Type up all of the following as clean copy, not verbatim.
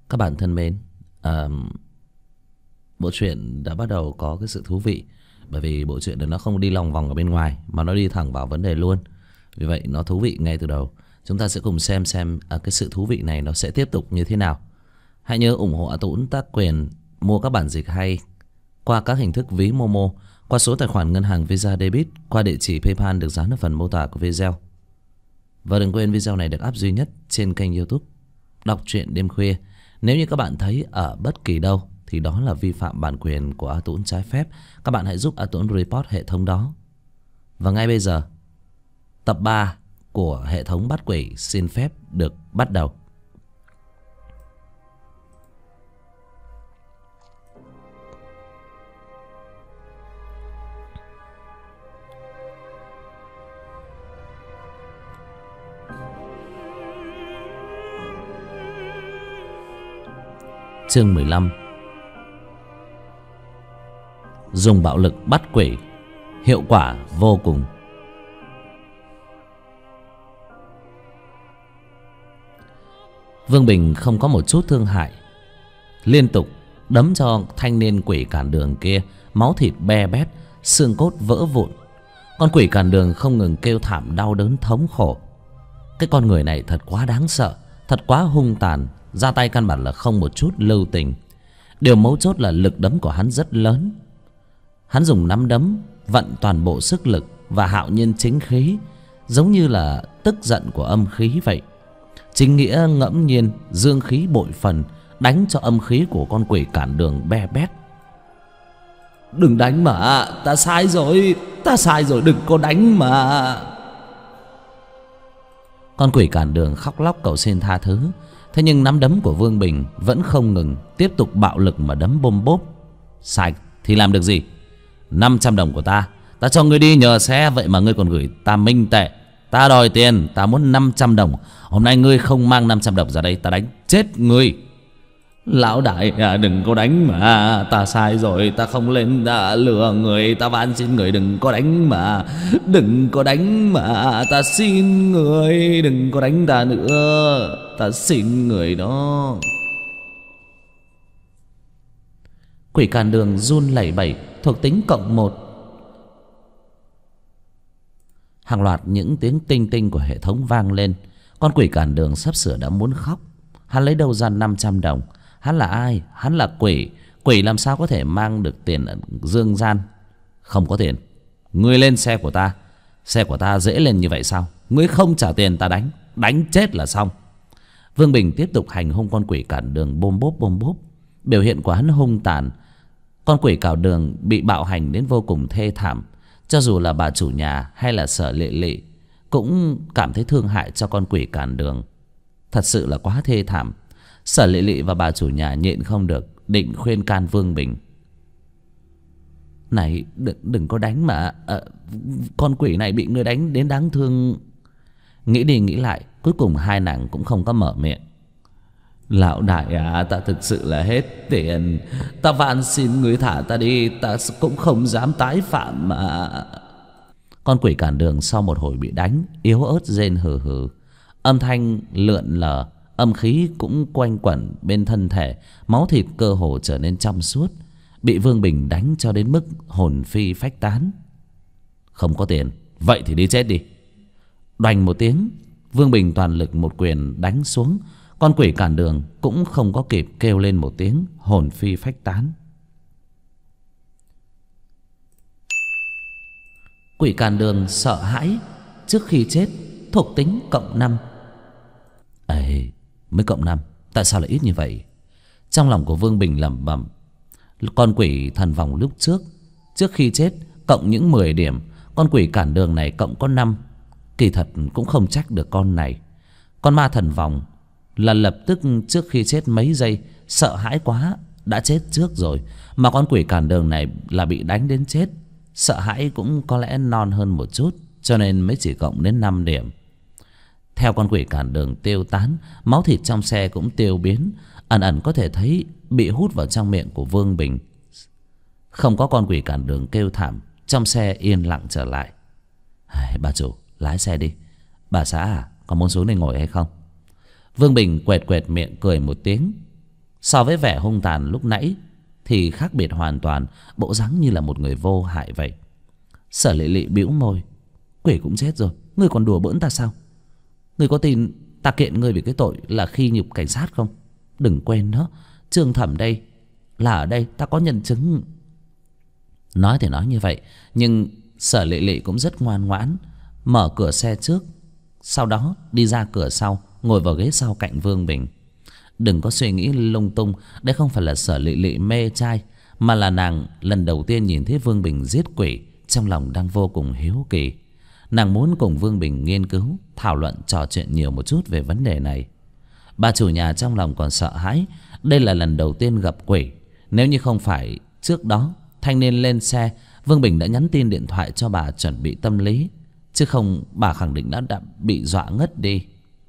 Các bạn thân mến, à, bộ truyện đã bắt đầu có cái sự thú vị. Bởi vì bộ truyện nó không đi lòng vòng ở bên ngoài mà nó đi thẳng vào vấn đề luôn. Vì vậy nó thú vị ngay từ đầu. Chúng ta sẽ cùng xem cái sự thú vị này nó sẽ tiếp tục như thế nào. Hãy nhớ ủng hộ A Tũng tác quyền mua các bản dịch hay qua các hình thức ví Momo, qua số tài khoản ngân hàng Visa Debit, qua địa chỉ PayPal được dán ở phần mô tả của video. Và đừng quên video này được up duy nhất trên kênh YouTube Đọc truyện đêm khuya. Nếu như các bạn thấy ở bất kỳ đâu thì đó là vi phạm bản quyền của A Tũng trái phép, các bạn hãy giúp A Tũng report hệ thống đó. Và ngay bây giờ, tập 3 của hệ thống bắt quỷ xin phép được bắt đầu. Chương 15. Dùng bạo lực bắt quỷ, hiệu quả vô cùng. Vương Bình không có một chút thương hại, liên tục đấm cho thanh niên quỷ cản đường kia, máu thịt be bét, xương cốt vỡ vụn. Con quỷ cản đường không ngừng kêu thảm đau đớn thống khổ. Cái con người này thật quá đáng sợ, thật quá hung tàn, ra tay căn bản là không một chút lưu tình. Điều mấu chốt là lực đấm của hắn rất lớn. Hắn dùng nắm đấm vận toàn bộ sức lực và hạo nhiên chính khí, giống như là tức giận của âm khí vậy. Chính nghĩa ngẫm nhiên, dương khí bội phần, đánh cho âm khí của con quỷ cản đường be bét. Đừng đánh mà, ta sai rồi, đừng có đánh mà. Con quỷ cản đường khóc lóc cầu xin tha thứ. Thế nhưng nắm đấm của Vương Bình vẫn không ngừng, tiếp tục bạo lực mà đấm bôm bốp. Sai thì làm được gì? 500 đồng của ta cho ngươi đi nhờ xe, vậy mà ngươi còn gửi ta minh tệ. Ta đòi tiền, ta muốn 500 đồng. Hôm nay ngươi không mang 500 đồng ra đây, ta đánh chết ngươi. Lão đại đừng có đánh mà, ta sai rồi, ta không lên đã lừa người, ta van xin người đừng có đánh mà. Đừng có đánh mà, ta xin người đừng có đánh ta nữa, ta xin người đó. Quỷ càn đường run lẩy bẩy, thuộc tính +1. Hàng loạt những tiếng tinh tinh của hệ thống vang lên. Con quỷ càn đường sắp sửa đã muốn khóc. Hắn lấy đâu ra 500 đồng? Hắn là ai? Hắn là quỷ. Quỷ làm sao có thể mang được tiền ở dương gian? Không có tiền. Ngươi lên xe của ta. Xe của ta dễ lên như vậy sao? Ngươi không trả tiền ta đánh. Đánh chết là xong. Vương Bình tiếp tục hành hung con quỷ cản đường bôm bốp bôm bốp. Biểu hiện của hắn hung tàn. Con quỷ cào đường bị bạo hành đến vô cùng thê thảm. Cho dù là bà chủ nhà hay là Sở Lệ Lệ cũng cảm thấy thương hại cho con quỷ cản đường. Thật sự là quá thê thảm. Sở Lệ Lệ và bà chủ nhà nhịn không được, định khuyên can Vương Bình. Này đừng có đánh mà, con quỷ này bị người đánh đến đáng thương. Nghĩ đi nghĩ lại, cuối cùng hai nàng cũng không có mở miệng. Lão đại ta thực sự là hết tiền, ta van xin người thả ta đi, ta cũng không dám tái phạm mà. Con quỷ cản đường sau một hồi bị đánh, yếu ớt rên hừ hừ. Âm thanh lượn lờ, âm khí cũng quanh quẩn bên thân thể, máu thịt cơ hồ trở nên trong suốt. Bị Vương Bình đánh cho đến mức hồn phi phách tán. Không có tiền, vậy thì đi chết đi. Đoành một tiếng, Vương Bình toàn lực một quyền đánh xuống. Con quỷ cản đường cũng không có kịp kêu lên một tiếng, hồn phi phách tán. Quỷ cản đường sợ hãi trước khi chết, thuộc tính +5. Ê, mới +5, tại sao lại ít như vậy? Trong lòng của Vương Bình lẩm bẩm. Con quỷ thần vòng lúc trước khi chết cộng những 10 điểm, con quỷ cản đường này cộng có 5. Kỳ thật cũng không trách được con này. Con ma thần vòng là lập tức trước khi chết mấy giây, sợ hãi quá đã chết trước rồi. Mà con quỷ cản đường này là bị đánh đến chết, sợ hãi cũng có lẽ non hơn một chút, cho nên mới chỉ cộng đến 5 điểm. Theo con quỷ cản đường tiêu tán, máu thịt trong xe cũng tiêu biến, ẩn ẩn có thể thấy bị hút vào trong miệng của Vương Bình. Không có con quỷ cản đường kêu thảm, trong xe yên lặng trở lại. Bà chủ, lái xe đi. Bà xã có muốn xuống đây ngồi hay không? Vương Bình quẹt quẹt miệng cười một tiếng. So với vẻ hung tàn lúc nãy thì khác biệt hoàn toàn, bộ dáng như là một người vô hại vậy. Sở Lệ Lệ bĩu môi. Quỷ cũng chết rồi, ngươi còn đùa bỡn ta sao? Ngươi có tin ta kiện ngươi vì cái tội là khi nhục cảnh sát không? Đừng quên đó, Trương Thẩm đây là ở đây, ta có nhân chứng. Nói thì nói như vậy, nhưng Sở Lệ Lệ cũng rất ngoan ngoãn, mở cửa xe trước, sau đó đi ra cửa sau, ngồi vào ghế sau cạnh Vương Bình. Đừng có suy nghĩ lung tung, đây không phải là Sở Lệ Lệ mê trai, mà là nàng lần đầu tiên nhìn thấy Vương Bình giết quỷ, trong lòng đang vô cùng hiếu kỳ. Nàng muốn cùng Vương Bình nghiên cứu, thảo luận, trò chuyện nhiều một chút về vấn đề này. Bà chủ nhà trong lòng còn sợ hãi, đây là lần đầu tiên gặp quỷ. Nếu như không phải trước đó thanh niên lên xe, Vương Bình đã nhắn tin điện thoại cho bà chuẩn bị tâm lý, chứ không bà khẳng định đã bị dọa ngất đi.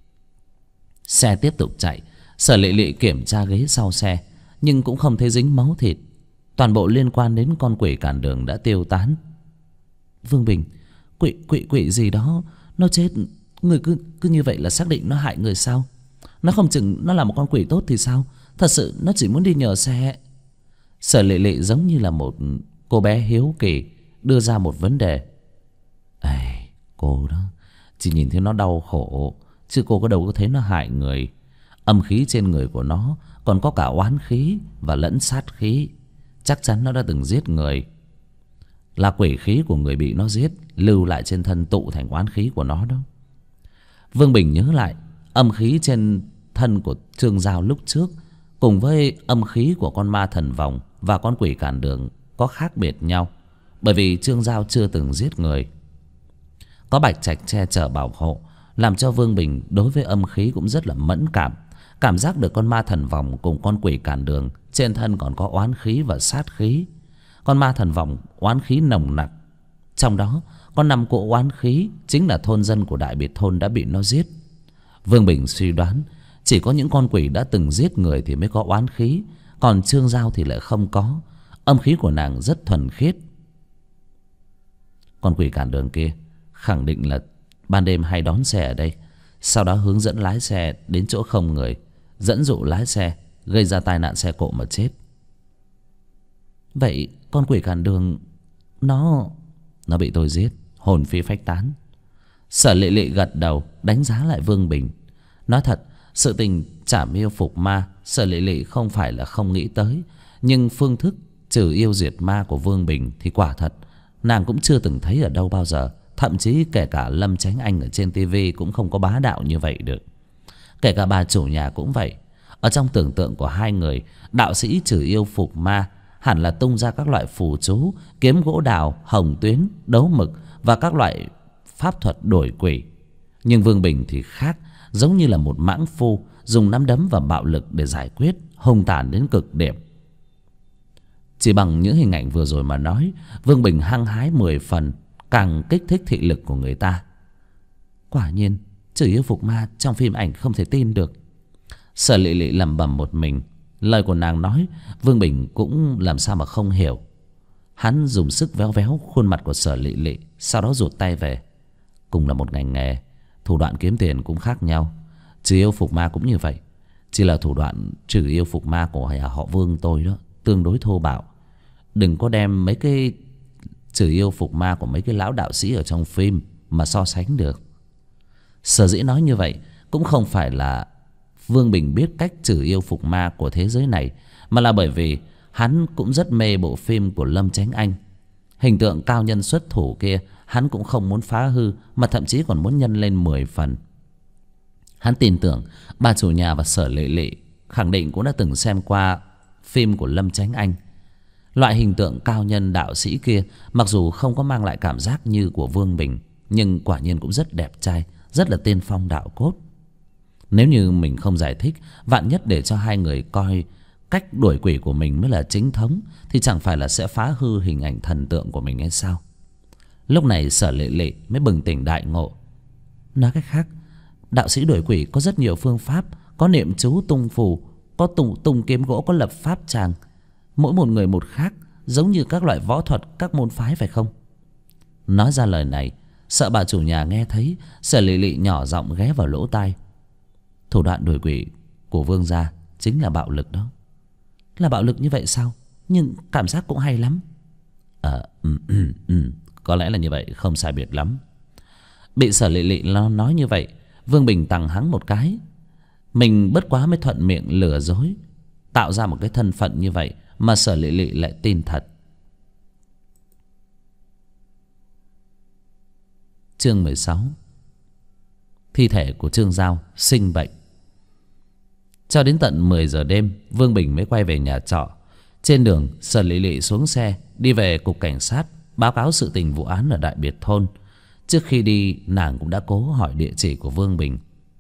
Xe tiếp tục chạy. Sở Lệ Lệ kiểm tra ghế sau xe, nhưng cũng không thấy dính máu thịt. Toàn bộ liên quan đến con quỷ cản đường đã tiêu tán. Vương Bình, quỷ gì đó nó chết, người cứ như vậy là xác định nó hại người sao? Nó không chừng nó là một con quỷ tốt thì sao? Thật sự nó chỉ muốn đi nhờ xe. Sở Lệ Lệ giống như là một cô bé hiếu kỳ đưa ra một vấn đề. Ây, cô đó chỉ nhìn thấy nó đau khổ, chứ cô có đâu có thấy nó hại người. Âm khí trên người của nó còn có cả oán khí và lẫn sát khí. Chắc chắn nó đã từng giết người. Là quỷ khí của người bị nó giết lưu lại trên thân tụ thành oán khí của nó đó. Vương Bình nhớ lại âm khí trên thân của Trương Giao lúc trước cùng với âm khí của con ma thần vòng và con quỷ cản đường có khác biệt nhau, bởi vì Trương Giao chưa từng giết người. Có Bạch Trạch che chở bảo hộ, làm cho Vương Bình đối với âm khí cũng rất là mẫn cảm. Cảm giác được con ma thần vòng cùng con quỷ cản đường trên thân còn có oán khí và sát khí. Con ma thần vòng oán khí nồng nặc, trong đó có 5 cỗ oán khí chính là thôn dân của Đại Biệt Thôn đã bị nó giết. Vương Bình suy đoán chỉ có những con quỷ đã từng giết người thì mới có oán khí, còn Trương Giao thì lại không có. Âm khí của nàng rất thuần khiết. Con quỷ cản đường kia khẳng định là ban đêm hay đón xe ở đây, sau đó hướng dẫn lái xe đến chỗ không người, dẫn dụ lái xe gây ra tai nạn xe cộ mà chết. Vậy con quỷ cản đường nó bị tôi giết, hồn phi phách tán. Sở Lệ Lệ gật đầu đánh giá lại Vương Bình. Nói thật, sự tình trảm yêu phục ma Sở Lệ Lệ không phải là không nghĩ tới, nhưng phương thức trừ yêu diệt ma của Vương Bình thì quả thật nàng cũng chưa từng thấy ở đâu bao giờ. Thậm chí kể cả Lâm Chánh Anh ở trên tivi cũng không có bá đạo như vậy được. Kể cả bà chủ nhà cũng vậy. Ở trong tưởng tượng của hai người, đạo sĩ trừ yêu phục ma hẳn là tung ra các loại phù chú, kiếm gỗ đào, hồng tuyến, đấu mực và các loại pháp thuật đổi quỷ. Nhưng Vương Bình thì khác, giống như là một mãng phu, dùng nắm đấm và bạo lực để giải quyết, hung tàn đến cực điểm. Chỉ bằng những hình ảnh vừa rồi mà nói, Vương Bình hăng hái 10 phần, càng kích thích thị lực của người ta. Quả nhiên trừ yêu phục ma trong phim ảnh không thể tin được. Sở Lệ Lệ lẩm bẩm một mình. Lời của nàng nói Vương Bình cũng làm sao mà không hiểu. Hắn dùng sức véo véo khuôn mặt của Sở Lệ Lệ, sau đó rụt tay về. Cùng là một ngành nghề, thủ đoạn kiếm tiền cũng khác nhau. Trừ yêu phục ma cũng như vậy. Chỉ là thủ đoạn trừ yêu phục ma của họ Vương tôi đó tương đối thô bạo. Đừng có đem mấy cái trừ yêu phục ma của mấy cái lão đạo sĩ ở trong phim mà so sánh được. Sở dĩ nói như vậy cũng không phải là Vương Bình biết cách trừ yêu phục ma của thế giới này, mà là bởi vì hắn cũng rất mê bộ phim của Lâm Chánh Anh. Hình tượng cao nhân xuất thủ kia hắn cũng không muốn phá hư, mà thậm chí còn muốn nhân lên 10 phần. Hắn tin tưởng bà chủ nhà và Sở Lệ Lệ khẳng định cũng đã từng xem qua phim của Lâm Chánh Anh. Loại hình tượng cao nhân đạo sĩ kia mặc dù không có mang lại cảm giác như của Vương Bình, nhưng quả nhiên cũng rất đẹp trai, rất là tiên phong đạo cốt. Nếu như mình không giải thích, vạn nhất để cho hai người coi cách đuổi quỷ của mình mới là chính thống, thì chẳng phải là sẽ phá hư hình ảnh thần tượng của mình hay sao? Lúc này Sở Lệ Lệ mới bừng tỉnh đại ngộ. Nói cách khác, đạo sĩ đuổi quỷ có rất nhiều phương pháp, có niệm chú tung phù, có tung kiếm gỗ, có lập pháp tràng. Mỗi một người một khác, giống như các loại võ thuật các môn phái phải không? Nói ra lời này, sợ bà chủ nhà nghe thấy, Sở Lệ Lệ nhỏ giọng ghé vào lỗ tai. Thủ đoạn đuổi quỷ của Vương gia chính là bạo lực đó. là bạo lực như vậy sao? Nhưng cảm giác cũng hay lắm. Có lẽ là như vậy, không sai biệt lắm. Bị Sở Lị Lị nói như vậy, Vương Bình tằng hắng một cái. Mình bất quá mới thuận miệng lừa dối, tạo ra một cái thân phận như vậy mà Sở Lị Lị lại tin thật. Chương 16. Thi thể của Trương Giao sinh bệnh. Cho đến tận 10 giờ đêm, Vương Bình mới quay về nhà trọ. Trên đường, Sở Lị Lị xuống xe đi về cục cảnh sát báo cáo sự tình vụ án ở Đại Biệt thôn. Trước khi đi, nàng cũng đã cố hỏi địa chỉ của Vương Bình.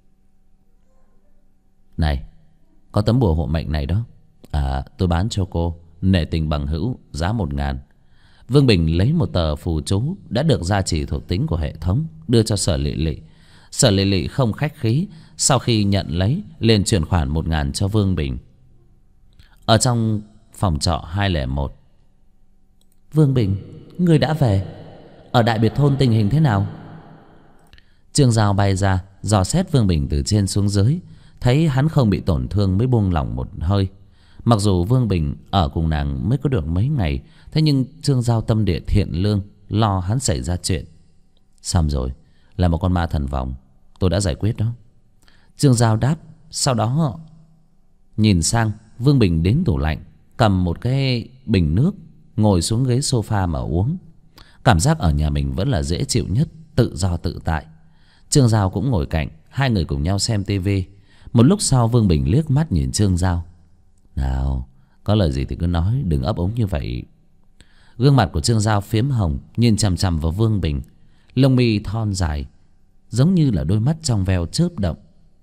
Này, có tấm bùa hộ mệnh này đó. Tôi bán cho cô, nể tình bằng hữu, giá 1.000. Vương Bình lấy một tờ phù chú đã được gia trì thuộc tính của hệ thống, đưa cho Sở Lị Lị. Sở Lị Lị không khách khí, sau khi nhận lấy liền chuyển khoản 1.000 cho Vương Bình. Ở trong phòng trọ 201. Vương Bình, người đã về. Ở Đại Biệt thôn tình hình thế nào? Trương Giao bay ra dò xét Vương Bình từ trên xuống dưới, thấy hắn không bị tổn thương mới buông lỏng một hơi. Mặc dù Vương Bình ở cùng nàng mới có được mấy ngày, thế nhưng Trương Giao tâm địa thiện lương, lo hắn xảy ra chuyện. Xong rồi, là một con ma thần vòng, tôi đã giải quyết đó. Trương Giao đáp. Sau đó nhìn sang Vương Bình đến tủ lạnh, cầm một cái bình nước, ngồi xuống ghế sofa mà uống. Cảm giác ở nhà mình vẫn là dễ chịu nhất, tự do tự tại. Trương Giao cũng ngồi cạnh, hai người cùng nhau xem tivi. Một lúc sau Vương Bình liếc mắt nhìn Trương Giao. Nào, có lời gì thì cứ nói, đừng ấp úng như vậy. Gương mặt của Trương Giao phiếm hồng, nhìn chằm chằm vào Vương Bình. Lông mi thon dài, giống như là đôi mắt trong veo chớp động.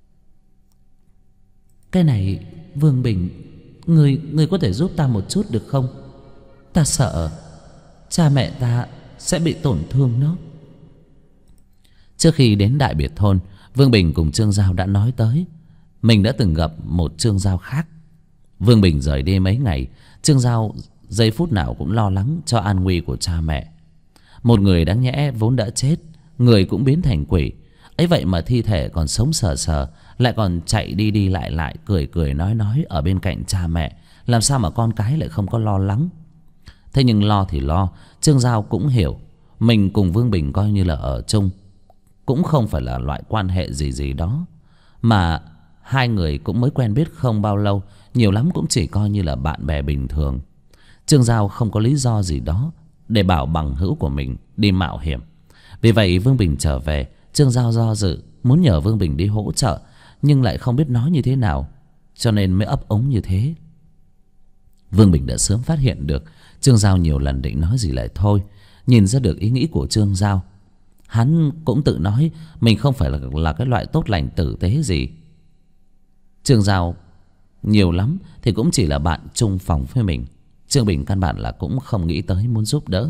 Cái này, Vương Bình, Người có thể giúp ta một chút được không? Ta sợ cha mẹ ta sẽ bị tổn thương đó. Trước khi đến Đại Biệt thôn, Vương Bình cùng Trương Giao đã nói tới mình đã từng gặp một Trương Giao khác. Vương Bình rời đi mấy ngày, Trương Giao giây phút nào cũng lo lắng cho an nguy của cha mẹ. Một người đáng nhẽ vốn đã chết, người cũng biến thành quỷ, ấy vậy mà thi thể còn sống sờ sờ, lại còn chạy đi đi lại lại, cười cười nói ở bên cạnh cha mẹ. Làm sao mà con cái lại không có lo lắng? Thế nhưng lo thì lo, Trương Giao cũng hiểu mình cùng Vương Bình coi như là ở chung, cũng không phải là loại quan hệ gì đó, mà hai người cũng mới quen biết không bao lâu, nhiều lắm cũng chỉ coi như là bạn bè bình thường. Trương Giao không có lý do gì đó để bảo bằng hữu của mình đi mạo hiểm. Vì vậy Vương Bình trở về, Trương Giao do dự muốn nhờ Vương Bình đi hỗ trợ, nhưng lại không biết nói như thế nào, cho nên mới ấp úng như thế. Vương Bình đã sớm phát hiện được Trương Giao nhiều lần định nói gì lại thôi, nhìn ra được ý nghĩ của Trương Giao. Hắn cũng tự nói mình không phải là cái loại tốt lành tử tế gì. Trương Giao nhiều lắm thì cũng chỉ là bạn chung phòng với mình. Trương Bình căn bản là cũng không nghĩ tới muốn giúp đỡ.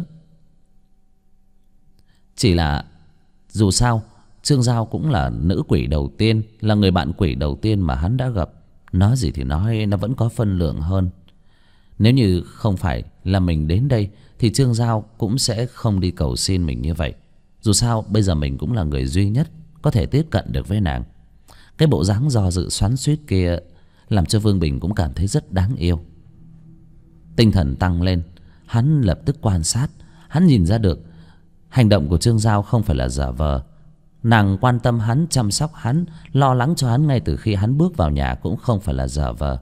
Chỉ là dù sao Trương Giao cũng là nữ quỷ đầu tiên, là người bạn quỷ đầu tiên mà hắn đã gặp. Nói gì thì nói, nó vẫn có phân lượng hơn. Nếu như không phải là mình đến đây thì Trương Giao cũng sẽ không đi cầu xin mình như vậy. Dù sao bây giờ mình cũng là người duy nhất có thể tiếp cận được với nàng. Cái bộ dáng do dự xoắn xuýt kia làm cho Vương Bình cũng cảm thấy rất đáng yêu. Tinh thần tăng lên, hắn lập tức quan sát. Hắn nhìn ra được hành động của Trương Giao không phải là giả vờ. Nàng quan tâm hắn, chăm sóc hắn, lo lắng cho hắn ngay từ khi hắn bước vào nhà cũng không phải là giả vờ.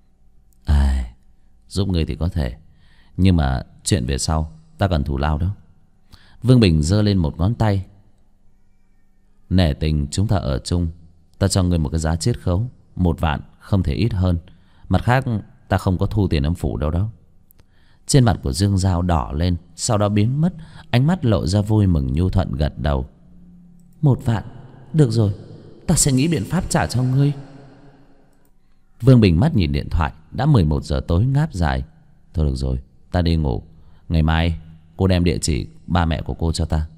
Giúp người thì có thể, nhưng mà chuyện về sau ta cần thù lao đó. Vương Bình giơ lên một ngón tay. Nể tình chúng ta ở chung, ta cho ngươi một cái giá chiết khấu 1 vạn, không thể ít hơn. Mặt khác ta không có thu tiền âm phủ đâu đó. Trên mặt của Dương Giao đỏ lên, sau đó biến mất, ánh mắt lộ ra vui mừng nhu thuận gật đầu. 1 vạn, được rồi, ta sẽ nghĩ biện pháp trả cho ngươi. Vương Bình mắt nhìn điện thoại, đã 11 giờ tối ngáp dài. Thôi được rồi, ta đi ngủ. Ngày mai cô đem địa chỉ ba mẹ của cô cho ta.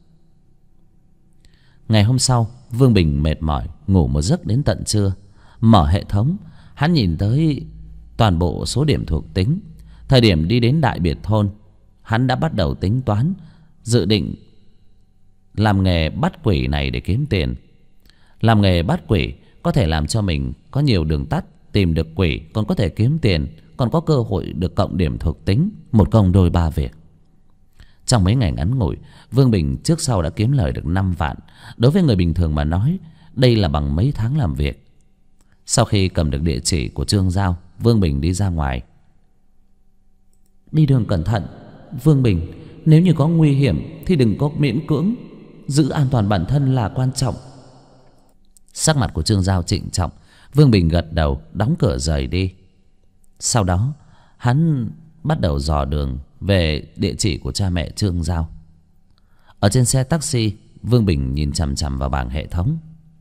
Ngày hôm sau, Vương Bình mệt mỏi ngủ một giấc đến tận trưa. Mở hệ thống, hắn nhìn tới toàn bộ số điểm thuộc tính. Thời điểm đi đến Đại Biệt thôn, hắn đã bắt đầu tính toán, dự định làm nghề bắt quỷ này để kiếm tiền. Làm nghề bắt quỷ có thể làm cho mình có nhiều đường tắt, tìm được quỷ, còn có thể kiếm tiền, còn có cơ hội được cộng điểm thuộc tính, một công đôi ba việc. Trong mấy ngày ngắn ngủi, Vương Bình trước sau đã kiếm lời được 5 vạn. Đối với người bình thường mà nói, đây là bằng mấy tháng làm việc. Sau khi cầm được địa chỉ của Trương Giao, Vương Bình đi ra ngoài. Đi đường cẩn thận, Vương Bình. Nếu như có nguy hiểm thì đừng có miễn cưỡng. Giữ an toàn bản thân là quan trọng. Sắc mặt của Trương Giao trịnh trọng. Vương Bình gật đầu, đóng cửa rời đi. Sau đó hắn bắt đầu dò đường về địa chỉ của cha mẹ Trương Giao. Ở trên xe taxi, Vương Bình nhìn chằm chằm vào bảng hệ thống.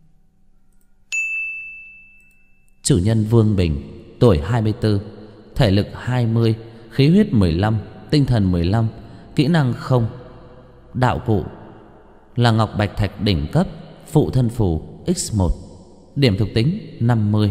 Chủ nhân Vương Bình, tuổi 24, thể lực 20, khí huyết 15, tinh thần 15, kỹ năng 0. Đạo cụ là ngọc bạch thạch đỉnh cấp, phụ thân phù X1, điểm thuộc tính 50.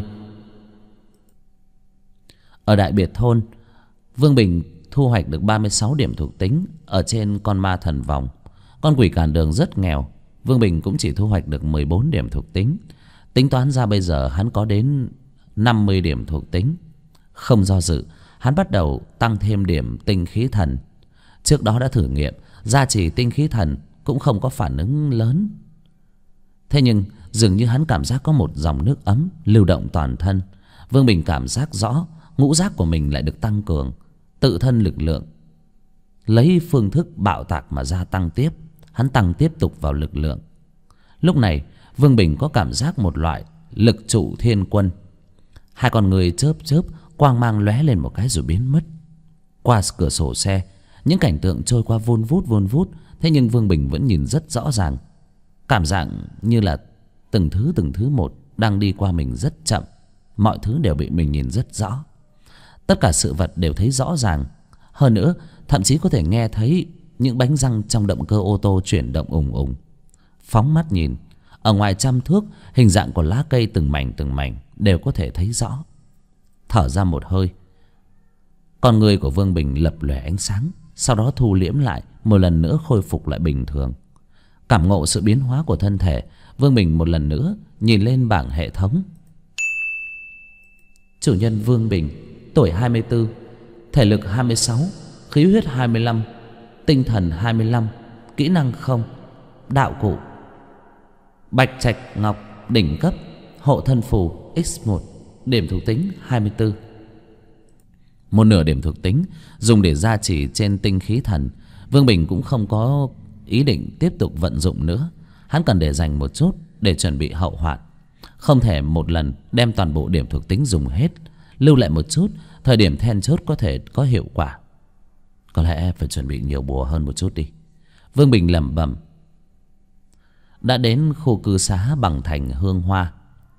Ở Đại Biệt Thôn, Vương Bình thu hoạch được 36 điểm thuộc tính ở trên con ma thần vòng. Con quỷ cản đường rất nghèo, Vương Bình cũng chỉ thu hoạch được 14 điểm thuộc tính. Tính toán ra bây giờ hắn có đến 50 điểm thuộc tính. Không do dự, hắn bắt đầu tăng thêm điểm tinh khí thần. Trước đó đã thử nghiệm, gia trì tinh khí thần cũng không có phản ứng lớn. Thế nhưng dường như hắn cảm giác có một dòng nước ấm lưu động toàn thân. Vương Bình cảm giác rõ ngũ giác của mình lại được tăng cường, tự thân lực lượng lấy phương thức bạo tạc mà gia tăng tiếp. Hắn tăng tiếp tục vào lực lượng. Lúc này Vương Bình có cảm giác một loại lực trụ thiên quân. Hai con người chớp chớp, quang mang lóe lên một cái rồi biến mất. Qua cửa sổ xe, những cảnh tượng trôi qua vun vút. Thế nhưng Vương Bình vẫn nhìn rất rõ ràng. Cảm giác như là từng thứ một đang đi qua mình rất chậm. Mọi thứ đều bị mình nhìn rất rõ. Tất cả sự vật đều thấy rõ ràng. Hơn nữa, thậm chí có thể nghe thấy những bánh răng trong động cơ ô tô chuyển động ùng ùng. Phóng mắt nhìn, ở ngoài trăm thước, hình dạng của lá cây từng mảnh đều có thể thấy rõ. Thở ra một hơi, con người của Vương Bình lập lòe ánh sáng, sau đó thu liễm lại, một lần nữa khôi phục lại bình thường. Cảm ngộ sự biến hóa của thân thể, Vương Bình một lần nữa nhìn lên bảng hệ thống. Chủ nhân Vương Bình, tuổi 24, thể lực 26, khí huyết 25, tinh thần 25, kỹ năng 0. Đạo cụ bạch trạch ngọc đỉnh cấp, hộ thân phù X1, điểm thuộc tính 24. Một nửa điểm thuộc tính dùng để gia trì trên tinh khí thần. Vương Bình cũng không có ý định tiếp tục vận dụng nữa. Hắn cần để dành một chút để chuẩn bị hậu hoạn. Không thể một lần đem toàn bộ điểm thuộc tính dùng hết, lưu lại một chút, thời điểm then chốt có thể có hiệu quả. Có lẽ phải chuẩn bị nhiều bùa hơn một chút đi, Vương Bình lẩm bẩm. Đã đến khu cư xá Bằng Thành Hương Hoa.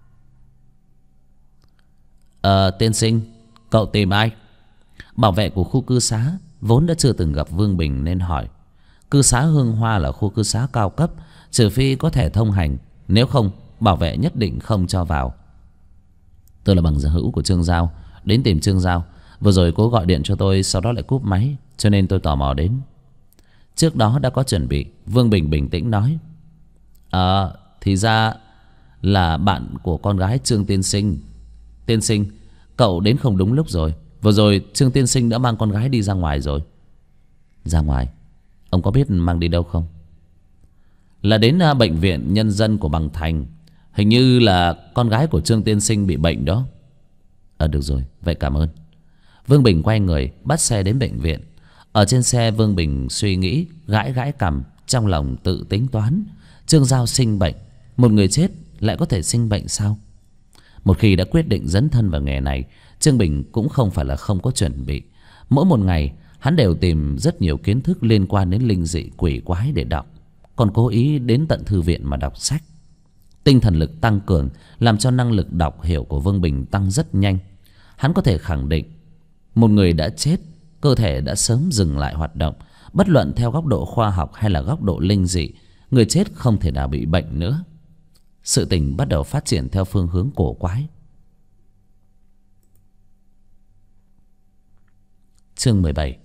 Tiên sinh, cậu tìm ai? Bảo vệ của khu cư xá vốn đã chưa từng gặp Vương Bình nên hỏi. Cư xá Hương Hoa là khu cư xá cao cấp, trừ phi có thẻ thông hành, nếu không bảo vệ nhất định không cho vào. Tôi là bằng hữu của Trương Giao, đến tìm Trương Giao. Vừa rồi cô gọi điện cho tôi, sau đó lại cúp máy, cho nên tôi tò mò đến. Trước đó đã có chuẩn bị, Vương Bình bình tĩnh nói. Thì ra là bạn của con gái Trương tiên sinh. Tiên sinh, cậu đến không đúng lúc rồi. Vừa rồi Trương tiên sinh đã mang con gái đi ra ngoài rồi. Ra ngoài? Ông có biết mang đi đâu không? Là đến bệnh viện nhân dân của Bằng Thành. Hình như là con gái của Trương tiên sinh bị bệnh đó. Được rồi, vậy cảm ơn. Vương Bình quay người bắt xe đến bệnh viện. Ở trên xe, Vương Bình suy nghĩ, gãi cằm, trong lòng tự tính toán. Trương Giao sinh bệnh, một người chết lại có thể sinh bệnh sao? Một khi đã quyết định dấn thân vào nghề này, Trương Bình cũng không phải là không có chuẩn bị. Mỗi một ngày hắn đều tìm rất nhiều kiến thức liên quan đến linh dị quỷ quái để đọc, còn cố ý đến tận thư viện mà đọc sách. Tinh thần lực tăng cường làm cho năng lực đọc hiểu của Vương Bình tăng rất nhanh. Hắn có thể khẳng định một người đã chết, cơ thể đã sớm dừng lại hoạt động. Bất luận theo góc độ khoa học hay là góc độ linh dị, người chết không thể nào bị bệnh nữa. Sự tình bắt đầu phát triển theo phương hướng cổ quái. Chương 17.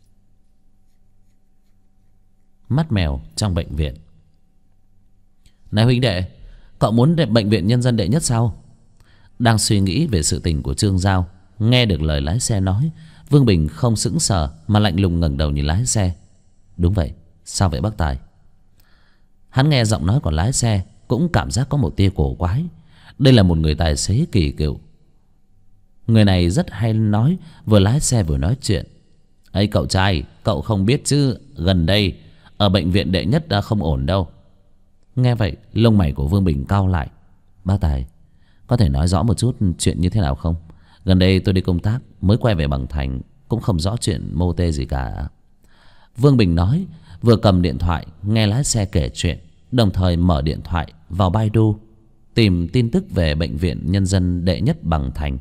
Mắt mèo trong bệnh viện. Này huynh đệ, cậu muốn bệnh viện nhân dân đệ nhất sao? Đang suy nghĩ về sự tình của Trương Giao, Nghe được lời lái xe nói, Vương Bình không sững sờ mà lạnh lùng ngẩng đầu nhìn lái xe. Đúng vậy, sao vậy bác Tài? Hắn nghe giọng nói của lái xe cũng cảm giác có một tia cổ quái. Đây là một người tài xế kỳ cựu. Người này rất hay nói, vừa lái xe vừa nói chuyện. Ấy cậu trai, cậu không biết chứ, gần đây ở bệnh viện đệ nhất đã không ổn đâu. Nghe vậy, lông mày của Vương Bình cau lại. Bác Tài, có thể nói rõ một chút chuyện như thế nào không? Gần đây tôi đi công tác, mới quay về Bằng Thành, cũng không rõ chuyện mô tê gì cả. Vương Bình nói, vừa cầm điện thoại nghe lái xe kể chuyện, đồng thời mở điện thoại vào Baidu tìm tin tức về bệnh viện nhân dân đệ nhất Bằng Thành.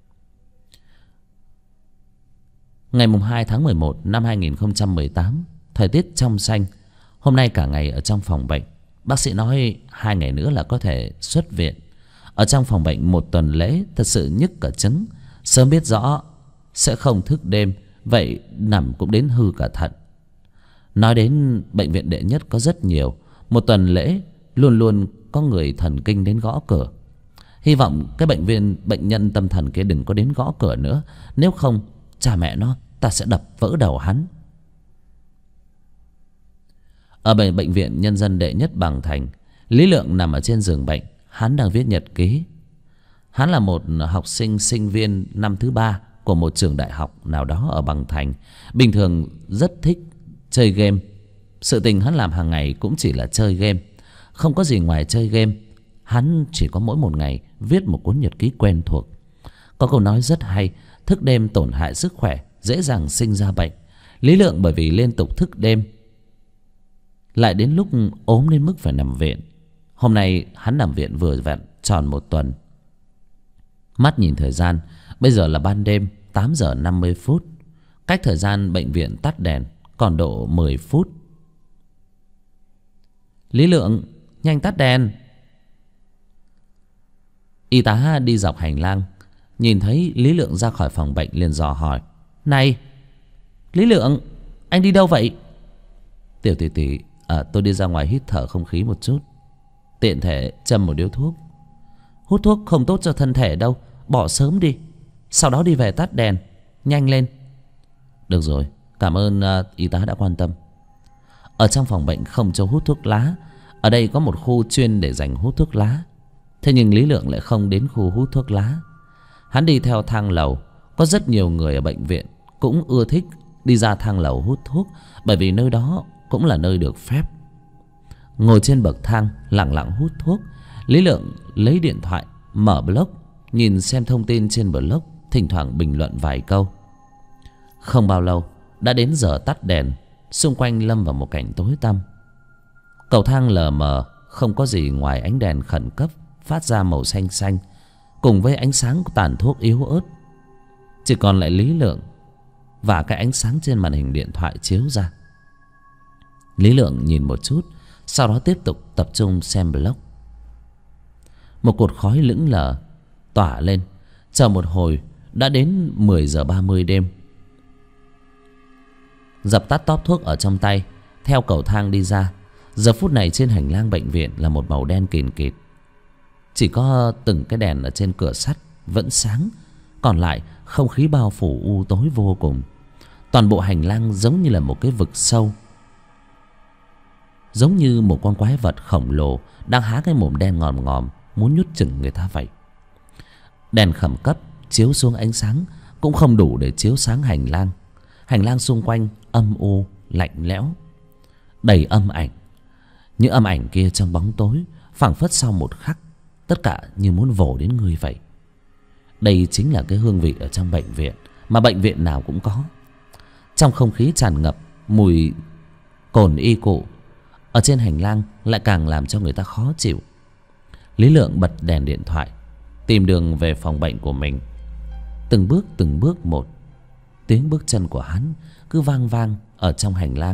Ngày 2 tháng 11 năm 2018, thời tiết trong xanh. Hôm nay cả ngày ở trong phòng bệnh. Bác sĩ nói 2 ngày nữa là có thể xuất viện. Ở trong phòng bệnh 1 tuần lễ thật sự nhức cả trứng. Sớm biết rõ sẽ không thức đêm, vậy nằm cũng đến hư cả thận. Nói đến bệnh viện đệ nhất có rất nhiều, 1 tuần lễ luôn luôn có người thần kinh đến gõ cửa. Hy vọng cái bệnh nhân tâm thần kia đừng có đến gõ cửa nữa, nếu không cha mẹ nó ta sẽ đập vỡ đầu hắn. Ở bệnh viện nhân dân đệ nhất Bằng Thành, Lý Lượng nằm ở trên giường bệnh. Hắn đang viết nhật ký. Hắn là một học sinh sinh viên năm thứ 3 của một trường đại học nào đó ở Bằng Thành. Bình thường rất thích chơi game. Sự tình hắn làm hàng ngày cũng chỉ là chơi game, không có gì ngoài chơi game. Hắn chỉ có mỗi một ngày viết một cuốn nhật ký quen thuộc. Có câu nói rất hay: thức đêm tổn hại sức khỏe, dễ dàng sinh ra bệnh. Lý Lượng bởi vì liên tục thức đêm, lại đến lúc ốm đến mức phải nằm viện. Hôm nay hắn nằm viện vừa vặn tròn 1 tuần. Mắt nhìn thời gian, bây giờ là ban đêm 8 giờ 50 phút. Cách thời gian bệnh viện tắt đèn còn độ 10 phút. Lý Lượng, nhanh tắt đèn. Y tá đi dọc hành lang, nhìn thấy Lý Lượng ra khỏi phòng bệnh liền dò hỏi: Này Lý Lượng, anh đi đâu vậy? Tiểu tỷ tỷ, tôi đi ra ngoài hít thở không khí một chút, tiện thể châm một điếu thuốc. Hút thuốc không tốt cho thân thể đâu, bỏ sớm đi, sau đó đi về tắt đèn, nhanh lên. Được rồi, cảm ơn y tá đã quan tâm. Ở trong phòng bệnh không cho hút thuốc lá. Ở đây có một khu chuyên để dành hút thuốc lá. Thế nhưng Lý Lượng lại không đến khu hút thuốc lá. Hắn đi theo thang lầu. Có rất nhiều người ở bệnh viện cũng ưa thích đi ra thang lầu hút thuốc, bởi vì nơi đó cũng là nơi được phép. Ngồi trên bậc thang lặng lặng hút thuốc, Lý Lượng lấy điện thoại mở blog, nhìn xem thông tin trên blog, thỉnh thoảng bình luận vài câu. Không bao lâu đã đến giờ tắt đèn. Xung quanh lâm vào một cảnh tối tăm. Cầu thang lờ mờ, không có gì ngoài ánh đèn khẩn cấp phát ra màu xanh xanh, cùng với ánh sáng của tàn thuốc yếu ớt. Chỉ còn lại Lý Lượng và cái ánh sáng trên màn hình điện thoại chiếu ra. Lý Lượng nhìn một chút, sau đó tiếp tục tập trung xem blog. Một cột khói lững lờ tỏa lên. Chờ một hồi đã đến 10 giờ 30 đêm. Dập tắt tóp thuốc ở trong tay, theo cầu thang đi ra. Giờ phút này trên hành lang bệnh viện là một màu đen kìn kịt. Chỉ có từng cái đèn ở trên cửa sắt vẫn sáng, còn lại không khí bao phủ u tối vô cùng. Toàn bộ hành lang giống như là một cái vực sâu, giống như một con quái vật khổng lồ đang há cái mồm đen ngòm ngòm muốn nhút chửng người ta vậy. Đèn khẩn cấp chiếu xuống ánh sáng cũng không đủ để chiếu sáng hành lang. Hành lang xung quanh âm u lạnh lẽo, đầy âm ảnh. Những âm ảnh kia trong bóng tối, phảng phất sau một khắc tất cả như muốn vồ đến người vậy. Đây chính là cái hương vị ở trong bệnh viện mà bệnh viện nào cũng có. Trong không khí tràn ngập mùi cồn y cụ, ở trên hành lang lại càng làm cho người ta khó chịu. Lý Lượng bật đèn điện thoại, tìm đường về phòng bệnh của mình. Từng bước một, tiếng bước chân của hắn cứ vang vang ở trong hành lang.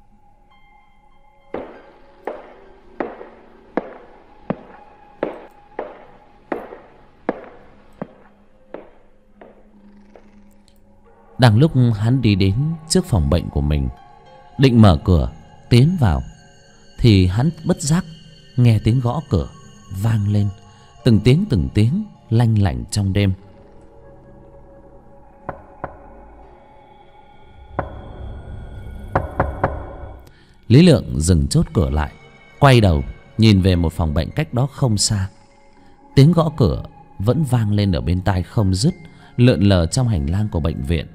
Đang lúc hắn đi đến trước phòng bệnh của mình, định mở cửa tiến vào, thì hắn bất giác nghe tiếng gõ cửa vang lên, từng tiếng lanh lảnh trong đêm. Lý Lượng dừng chốt cửa lại, quay đầu nhìn về một phòng bệnh cách đó không xa. Tiếng gõ cửa vẫn vang lên ở bên tai không dứt, lượn lờ trong hành lang của bệnh viện.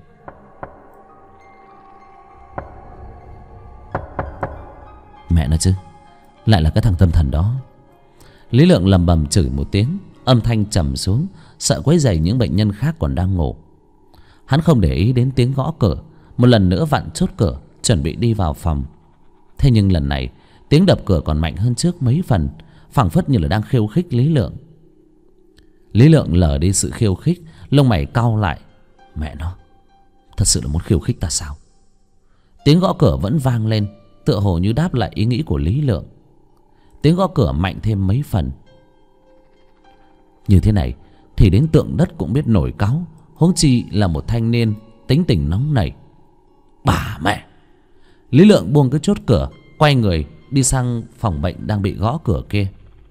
Mẹ nó chứ, lại là cái thằng tâm thần đó. Lý Lượng lầm bầm chửi một tiếng, âm thanh trầm xuống, sợ quấy rầy những bệnh nhân khác còn đang ngủ. Hắn không để ý đến tiếng gõ cửa, một lần nữa vặn chốt cửa, chuẩn bị đi vào phòng. Thế nhưng lần này tiếng đập cửa còn mạnh hơn trước mấy phần, phảng phất như là đang khiêu khích Lý Lượng. Lý Lượng lờ đi sự khiêu khích, lông mày cau lại. Mẹ nó, thật sự là muốn khiêu khích ta sao? Tiếng gõ cửa vẫn vang lên, tựa hồ như đáp lại ý nghĩ của Lý Lượng. Tiếng gõ cửa mạnh thêm mấy phần. Như thế này thì đến tượng đất cũng biết nổi cáu, huống chi là một thanh niên tính tình nóng nảy. Bà mẹ! Lý Lượng buông cái chốt cửa, quay người đi sang phòng bệnh đang bị gõ cửa kia.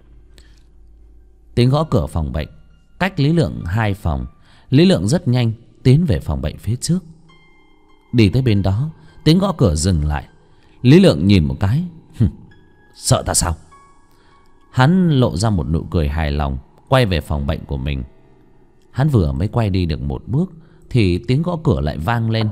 Tiếng gõ cửa phòng bệnh cách Lý Lượng 2 phòng. Lý Lượng rất nhanh tiến về phòng bệnh phía trước. Đi tới bên đó, tiếng gõ cửa dừng lại. Lý Lượng nhìn một cái. Sợ ta sao? Hắn lộ ra một nụ cười hài lòng, quay về phòng bệnh của mình. Hắn vừa mới quay đi được một bước thì tiếng gõ cửa lại vang lên.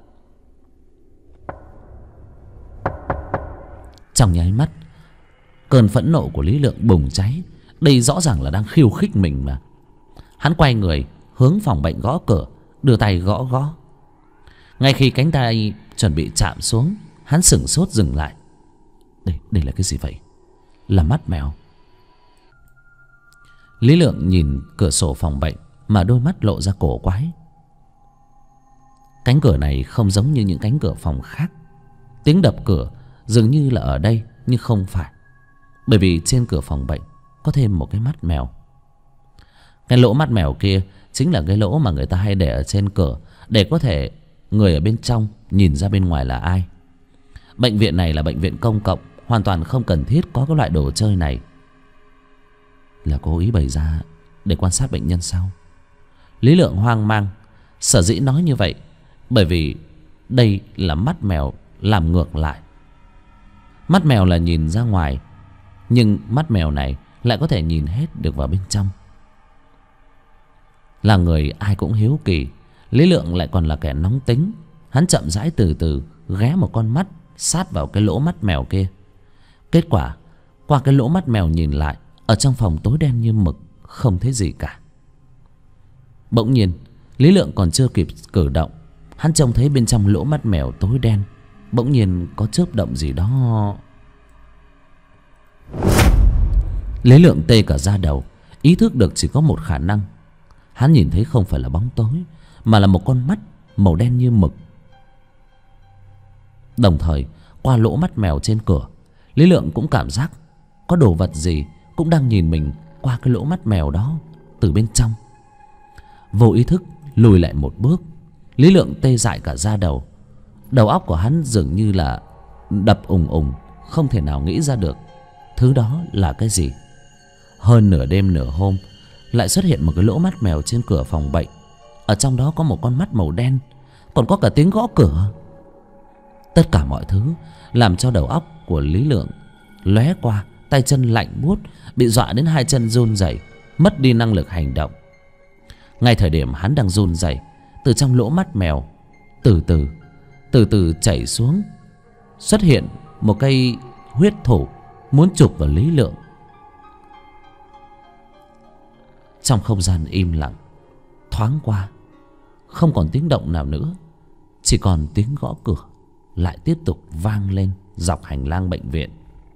Trong nháy mắt, cơn phẫn nộ của Lý Lượng bùng cháy. Đây rõ ràng là đang khiêu khích mình mà. Hắn quay người hướng phòng bệnh gõ cửa, đưa tay gõ gõ. Ngay khi cánh tay chuẩn bị chạm xuống, hắn sửng sốt dừng lại. Đây là cái gì vậy? Là mắt mèo. Lý Lượng nhìn cửa sổ phòng bệnh mà đôi mắt lộ ra cổ quái. Cánh cửa này không giống như những cánh cửa phòng khác. Tiếng đập cửa dường như là ở đây, nhưng không phải. Bởi vì trên cửa phòng bệnh có thêm một cái mắt mèo. Cái lỗ mắt mèo kia chính là cái lỗ mà người ta hay để ở trên cửa, để có thể người ở bên trong nhìn ra bên ngoài là ai. Bệnh viện này là bệnh viện công cộng, hoàn toàn không cần thiết có cái loại đồ chơi này. Là cố ý bày ra để quan sát bệnh nhân sao? Lý Lượng hoang mang. Sở dĩ nói như vậy bởi vì đây là mắt mèo làm ngược lại. Mắt mèo là nhìn ra ngoài, nhưng mắt mèo này lại có thể nhìn hết được vào bên trong. Là người ai cũng hiếu kỳ, Lý Lượng lại còn là kẻ nóng tính. Hắn chậm rãi từ từ ghé một con mắt sát vào cái lỗ mắt mèo kia. Kết quả, qua cái lỗ mắt mèo nhìn lại, ở trong phòng tối đen như mực, không thấy gì cả. Bỗng nhiên, Lý Lượng còn chưa kịp cử động, hắn trông thấy bên trong lỗ mắt mèo tối đen bỗng nhiên có chớp động gì đó. Lý Lượng tê cả da đầu, ý thức được chỉ có một khả năng. Hắn nhìn thấy không phải là bóng tối, mà là một con mắt màu đen như mực. Đồng thời, qua lỗ mắt mèo trên cửa, Lý Lượng cũng cảm giác có đồ vật gì cũng đang nhìn mình qua cái lỗ mắt mèo đó từ bên trong. Vô ý thức lùi lại một bước, Lý Lượng tê dại cả da đầu. Đầu óc của hắn dường như là đập ùng ùng, không thể nào nghĩ ra được thứ đó là cái gì. Hơn nửa đêm nửa hôm, lại xuất hiện một cái lỗ mắt mèo trên cửa phòng bệnh. Ở trong đó có một con mắt màu đen, còn có cả tiếng gõ cửa. Tất cả mọi thứ làm cho đầu óc của Lý Lượng lóe qua, tay chân lạnh buốt, bị dọa đến hai chân run rẩy, mất đi năng lực hành động. Ngay thời điểm hắn đang run rẩy, từ trong lỗ mắt mèo từ từ chảy xuống, xuất hiện một cây huyết thủ muốn chụp vào Lý Lượng. Trong không gian im lặng, thoáng qua không còn tiếng động nào nữa, chỉ còn tiếng gõ cửa lại tiếp tục vang lên dọc hành lang bệnh viện.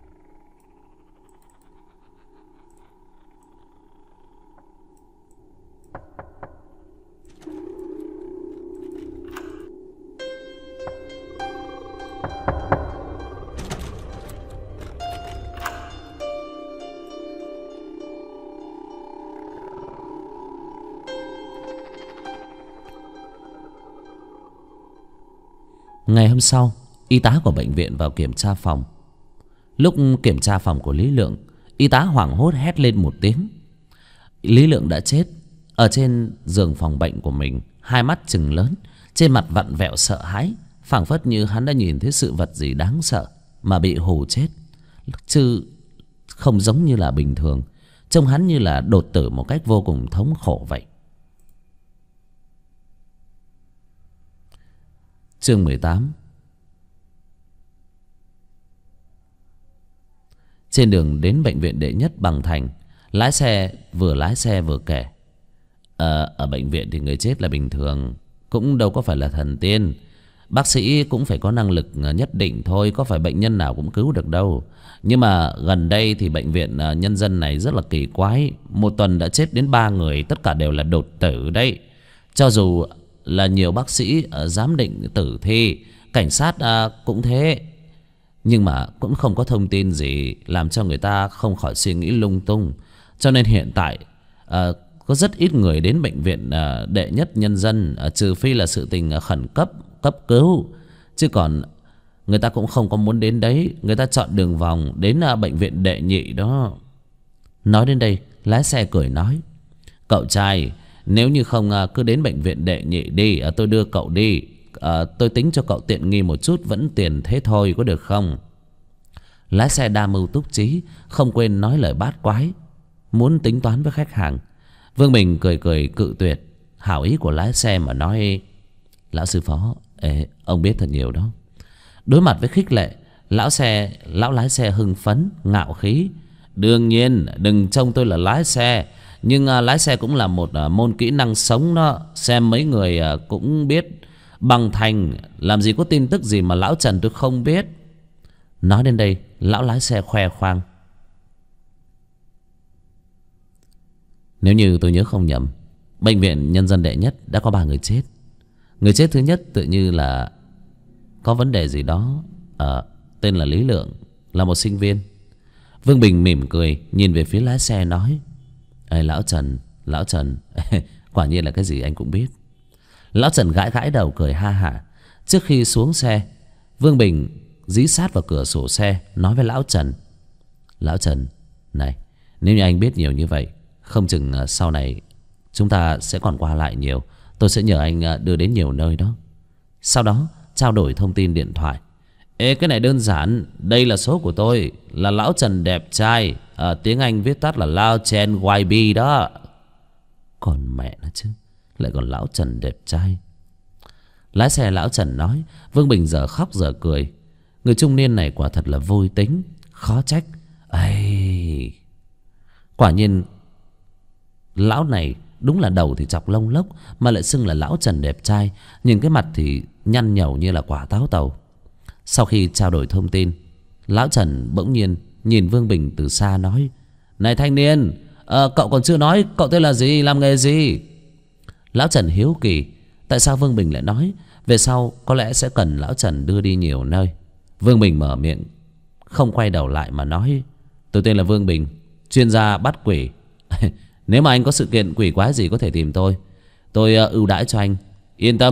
Ngày hôm sau, y tá của bệnh viện vào kiểm tra phòng. Lúc kiểm tra phòng của Lý Lượng, y tá hoảng hốt hét lên một tiếng. Lý Lượng đã chết ở trên giường phòng bệnh của mình, hai mắt trừng lớn, trên mặt vặn vẹo sợ hãi, phảng phất như hắn đã nhìn thấy sự vật gì đáng sợ. mà bị hù chết, chứ không giống như là bình thường. Trông hắn như là đột tử một cách vô cùng thống khổ vậy. Chương 18. Trên đường đến bệnh viện đệ nhất Bằng Thành, lái xe vừa kể: ở bệnh viện thì người chết là bình thường, cũng đâu có phải là thần tiên. Bác sĩ cũng phải có năng lực nhất định thôi, có phải bệnh nhân nào cũng cứu được đâu. Nhưng mà gần đây thì bệnh viện nhân dân này rất là kỳ quái. Một tuần đã chết đến 3 người, tất cả đều là đột tử đấy. Cho dù là nhiều bác sĩ giám định tử thi, cảnh sát cũng thế, nhưng mà cũng không có thông tin gì làm cho người ta không khỏi suy nghĩ lung tung. Cho nên hiện tại có rất ít người đến bệnh viện đệ nhất nhân dân, trừ phi là sự tình khẩn cấp, cấp cứu. Chứ còn người ta cũng không có muốn đến đấy. Người ta chọn đường vòng đến bệnh viện đệ nhị đó. Nói đến đây, lái xe cười nói: cậu trai, nếu như không cứ đến bệnh viện đệ nhị đi, tôi đưa cậu đi. Tôi tính cho cậu tiện nghi một chút, vẫn tiền thế thôi, có được không? Lái xe đa mưu túc trí, không quên nói lời bát quái, muốn tính toán với khách hàng. Vương Bình cười cười cự tuyệt hảo ý của lái xe mà nói: lão sư phó, ông biết thật nhiều đó. Đối mặt với khích lệ, lão lái xe hưng phấn ngạo khí: đương nhiên, đừng trông tôi là lái xe, nhưng lái xe cũng là một môn kỹ năng sống đó. Xem mấy người cũng biết. Bằng Thành làm gì có tin tức gì mà lão Trần tôi không biết. Nói đến đây, lão lái xe khoe khoang: nếu như tôi nhớ không nhầm, bệnh viện nhân dân đệ nhất đã có 3 người chết. Người chết thứ nhất tự như là có vấn đề gì đó, tên là Lý Lượng, là một sinh viên. Vương Bình mỉm cười nhìn về phía lái xe nói: Lão Trần quả nhiên là cái gì anh cũng biết. Lão Trần gãi gãi đầu cười ha hả. Trước khi xuống xe, Vương Bình dí sát vào cửa sổ xe nói với Lão Trần: lão Trần này, nếu như anh biết nhiều như vậy, không chừng sau này chúng ta sẽ còn qua lại nhiều. Tôi sẽ nhờ anh đưa đến nhiều nơi đó. Sau đó trao đổi thông tin điện thoại. Cái này đơn giản. Đây là số của tôi, là Lão Trần đẹp trai, tiếng Anh viết tắt là Lao Chen YB đó. Còn mẹ nó chứ, lại còn Lão Trần đẹp trai. Lái xe Lão Trần nói. Vương Bình giờ khóc giờ cười. Người trung niên này quả thật là vui tính, khó trách. Quả nhiên lão này đúng là đầu thì chọc lông lốc, mà lại xưng là Lão Trần đẹp trai. Nhìn cái mặt thì nhăn nhầu như là quả táo tàu. Sau khi trao đổi thông tin, Lão Trần bỗng nhiên nhìn Vương Bình từ xa nói: này thanh niên, cậu còn chưa nói cậu tên là gì, làm nghề gì? Lão Trần hiếu kỳ tại sao Vương Bình lại nói. Về sau có lẽ sẽ cần Lão Trần đưa đi nhiều nơi. Vương Bình mở miệng, không quay đầu lại mà nói: tôi tên là Vương Bình, chuyên gia bắt quỷ. Nếu mà anh có sự kiện quỷ quái gì có thể tìm tôi ưu đãi cho anh, yên tâm.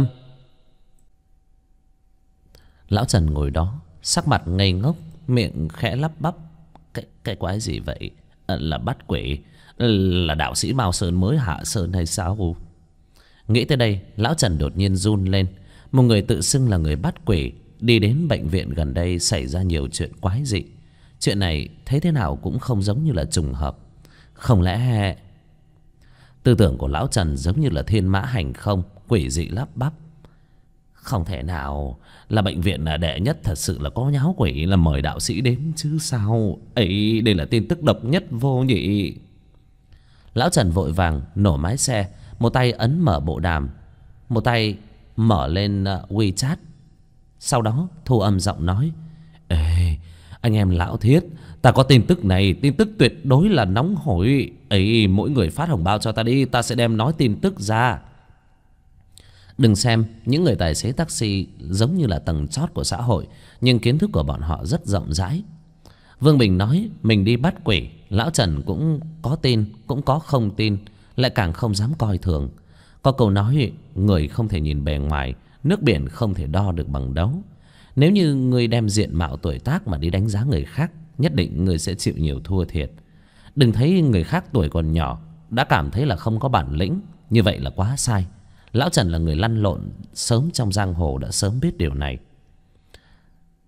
Lão Trần ngồi đó sắc mặt ngây ngốc, miệng khẽ lắp bắp: cái quái gì vậy? Là bắt quỷ? Là đạo sĩ Mao Sơn mới hạ sơn hay sao? Nghĩ tới đây, Lão Trần đột nhiên run lên. Một người tự xưng là người bắt quỷ đi đến bệnh viện gần đây xảy ra nhiều chuyện quái dị. Chuyện này thấy thế nào cũng không giống như là trùng hợp. Không lẽ... Tư tưởng của Lão Trần giống như là thiên mã hành không, quỷ dị lắp bắp: không thể nào là bệnh viện đệ nhất thật sự là có nháo quỷ, là mời đạo sĩ đến chứ sao? Đây là tin tức độc nhất vô nhị. Lão Trần vội vàng nổ máy xe, một tay ấn mở bộ đàm, một tay mở lên WeChat. Sau đó thu âm giọng nói: anh em Lão Thiết, ta có tin tức này, tin tức tuyệt đối là nóng hổi. Mỗi người phát hồng bao cho ta đi, ta sẽ đem nói tin tức ra. Đừng xem những người tài xế taxi giống như là tầng chót của xã hội, nhưng kiến thức của bọn họ rất rộng rãi. Vương Bình nói mình đi bắt quỷ, Lão Trần cũng có tin, cũng có không tin, lại càng không dám coi thường. Có câu nói: người không thể nhìn bề ngoài, nước biển không thể đo được bằng đấu. Nếu như người đem diện mạo tuổi tác mà đi đánh giá người khác, nhất định người sẽ chịu nhiều thua thiệt. Đừng thấy người khác tuổi còn nhỏ đã cảm thấy là không có bản lĩnh, như vậy là quá sai. Lão Trần là người lăn lộn sớm trong giang hồ, đã sớm biết điều này.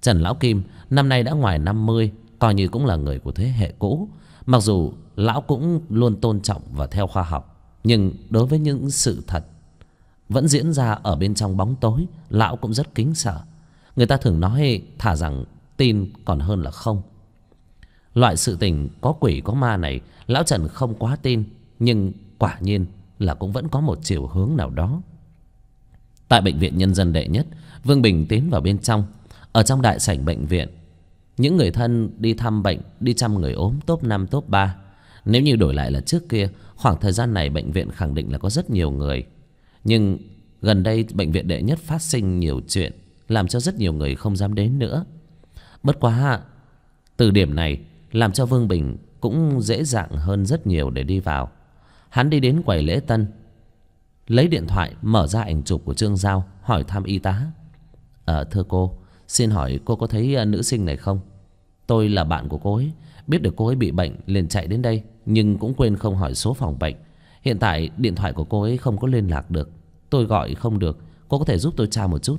Trần Lão Kim năm nay đã ngoài 50, coi như cũng là người của thế hệ cũ. Mặc dù lão cũng luôn tôn trọng và theo khoa học, nhưng đối với những sự thật vẫn diễn ra ở bên trong bóng tối, lão cũng rất kính sợ. Người ta thường nói thà rằng tin còn hơn là không. Loại sự tình có quỷ có ma này lão Trần không quá tin, nhưng quả nhiên là cũng vẫn có một chiều hướng nào đó. Tại bệnh viện Nhân dân đệ nhất, Vương Bình tiến vào bên trong. Ở trong đại sảnh bệnh viện, những người thân đi thăm bệnh, đi chăm người ốm top 5 top 3. Nếu như đổi lại là trước kia, khoảng thời gian này bệnh viện khẳng định là có rất nhiều người. Nhưng gần đây bệnh viện đệ nhất phát sinh nhiều chuyện, làm cho rất nhiều người không dám đến nữa. Bất quá từ điểm này làm cho Vương Bình cũng dễ dàng hơn rất nhiều để đi vào. Hắn đi đến quầy lễ tân, lấy điện thoại mở ra ảnh chụp của Trương Giao, hỏi thăm y tá. Thưa cô, xin hỏi cô có thấy nữ sinh này không? Tôi là bạn của cô ấy, biết được cô ấy bị bệnh liền chạy đến đây, nhưng cũng quên không hỏi số phòng bệnh. Hiện tại điện thoại của cô ấy không có liên lạc được, tôi gọi không được. Cô có thể giúp tôi tra một chút?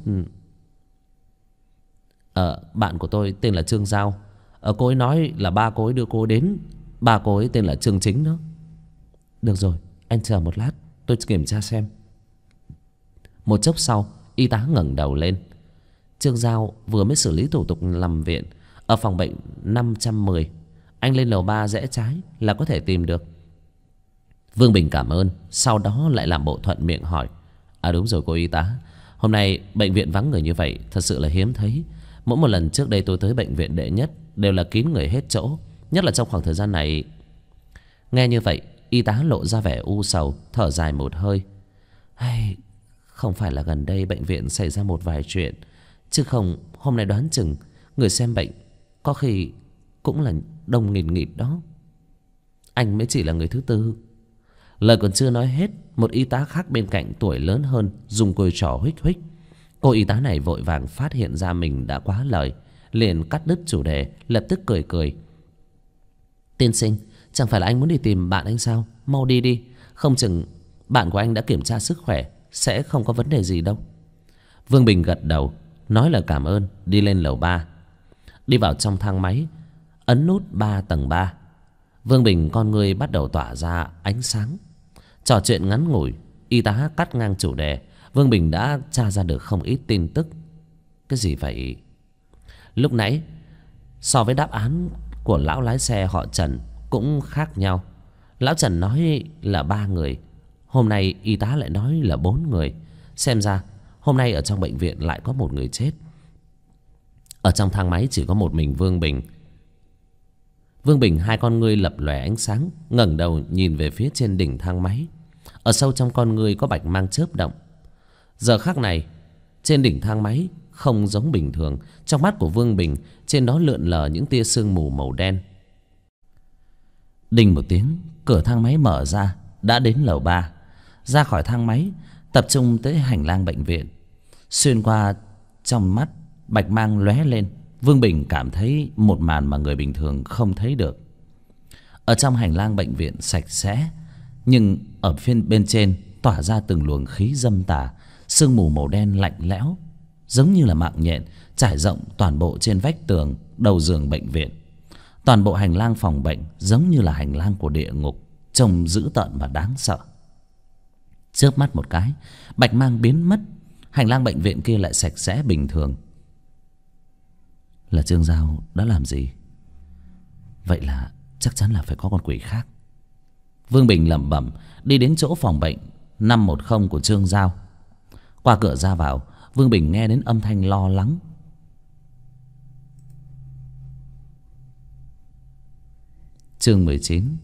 Bạn của tôi tên là Trương Giao. Cô ấy nói là ba cô ấy đưa cô đến. Ba cô ấy tên là Trương Chính đó. Được rồi, anh chờ một lát, tôi kiểm tra xem. Một chốc sau, y tá ngẩng đầu lên. Trương Giao vừa mới xử lý thủ tục nằm viện ở phòng bệnh 510. Anh lên lầu 3 rẽ trái là có thể tìm được. Vương Bình cảm ơn, sau đó lại làm bộ thuận miệng hỏi. Đúng rồi cô y tá, hôm nay bệnh viện vắng người như vậy thật sự là hiếm thấy. Mỗi một lần trước đây tôi tới bệnh viện đệ nhất đều là kín người hết chỗ, nhất là trong khoảng thời gian này. Nghe như vậy, y tá lộ ra vẻ u sầu, thở dài một hơi. Không phải là gần đây bệnh viện xảy ra một vài chuyện, chứ không hôm nay đoán chừng người xem bệnh có khi cũng là đông nghìn nghịt đó. Anh mới chỉ là người thứ tư. Lời còn chưa nói hết, một y tá khác bên cạnh tuổi lớn hơn dùng cùi trỏ huých huých. Cô y tá này vội vàng phát hiện ra mình đã quá lời, liền cắt đứt chủ đề, lập tức cười cười. Tiên sinh, chẳng phải là anh muốn đi tìm bạn anh sao? Mau đi đi, không chừng bạn của anh đã kiểm tra sức khỏe, sẽ không có vấn đề gì đâu. Vương Bình gật đầu, nói lời cảm ơn, đi lên lầu 3. Đi vào trong thang máy, ấn nút 3 tầng 3. Vương Bình con người bắt đầu tỏa ra ánh sáng. Trò chuyện ngắn ngủi, y tá cắt ngang chủ đề. Vương Bình đã tra ra được không ít tin tức. Cái gì vậy? Lúc nãy so với đáp án của lão lái xe họ Trần cũng khác nhau. Lão Trần nói là 3 người, hôm nay y tá lại nói là 4 người. Xem ra hôm nay ở trong bệnh viện lại có một người chết. Ở trong thang máy chỉ có một mình Vương Bình. Vương Bình hai con ngươi lập lòe ánh sáng, ngẩng đầu nhìn về phía trên đỉnh thang máy. Ở sâu trong con ngươi có bạch mang chớp động. Giờ khắc này trên đỉnh thang máy không giống bình thường. Trong mắt của Vương Bình, trên đó lượn lờ những tia sương mù màu đen. Đinh một tiếng, cửa thang máy mở ra, đã đến lầu 3. Ra khỏi thang máy, tập trung tới hành lang bệnh viện. Xuyên qua trong mắt, bạch mang lóe lên. Vương Bình cảm thấy một màn mà người bình thường không thấy được. Ở trong hành lang bệnh viện sạch sẽ, nhưng ở phía bên trên tỏa ra từng luồng khí dâm tà. Sương mù màu đen lạnh lẽo, giống như là mạng nhện, trải rộng toàn bộ trên vách tường đầu giường bệnh viện. Toàn bộ hành lang phòng bệnh giống như là hành lang của địa ngục, trông dữ tợn và đáng sợ. Chớp mắt một cái, bạch mang biến mất, hành lang bệnh viện kia lại sạch sẽ bình thường. Là Trương Giao đã làm gì? Vậy là chắc chắn là phải có con quỷ khác. Vương Bình lẩm bẩm đi đến chỗ phòng bệnh 510 của Trương Giao. Qua cửa ra vào, Vương Bình nghe đến âm thanh lo lắng. Chương 19.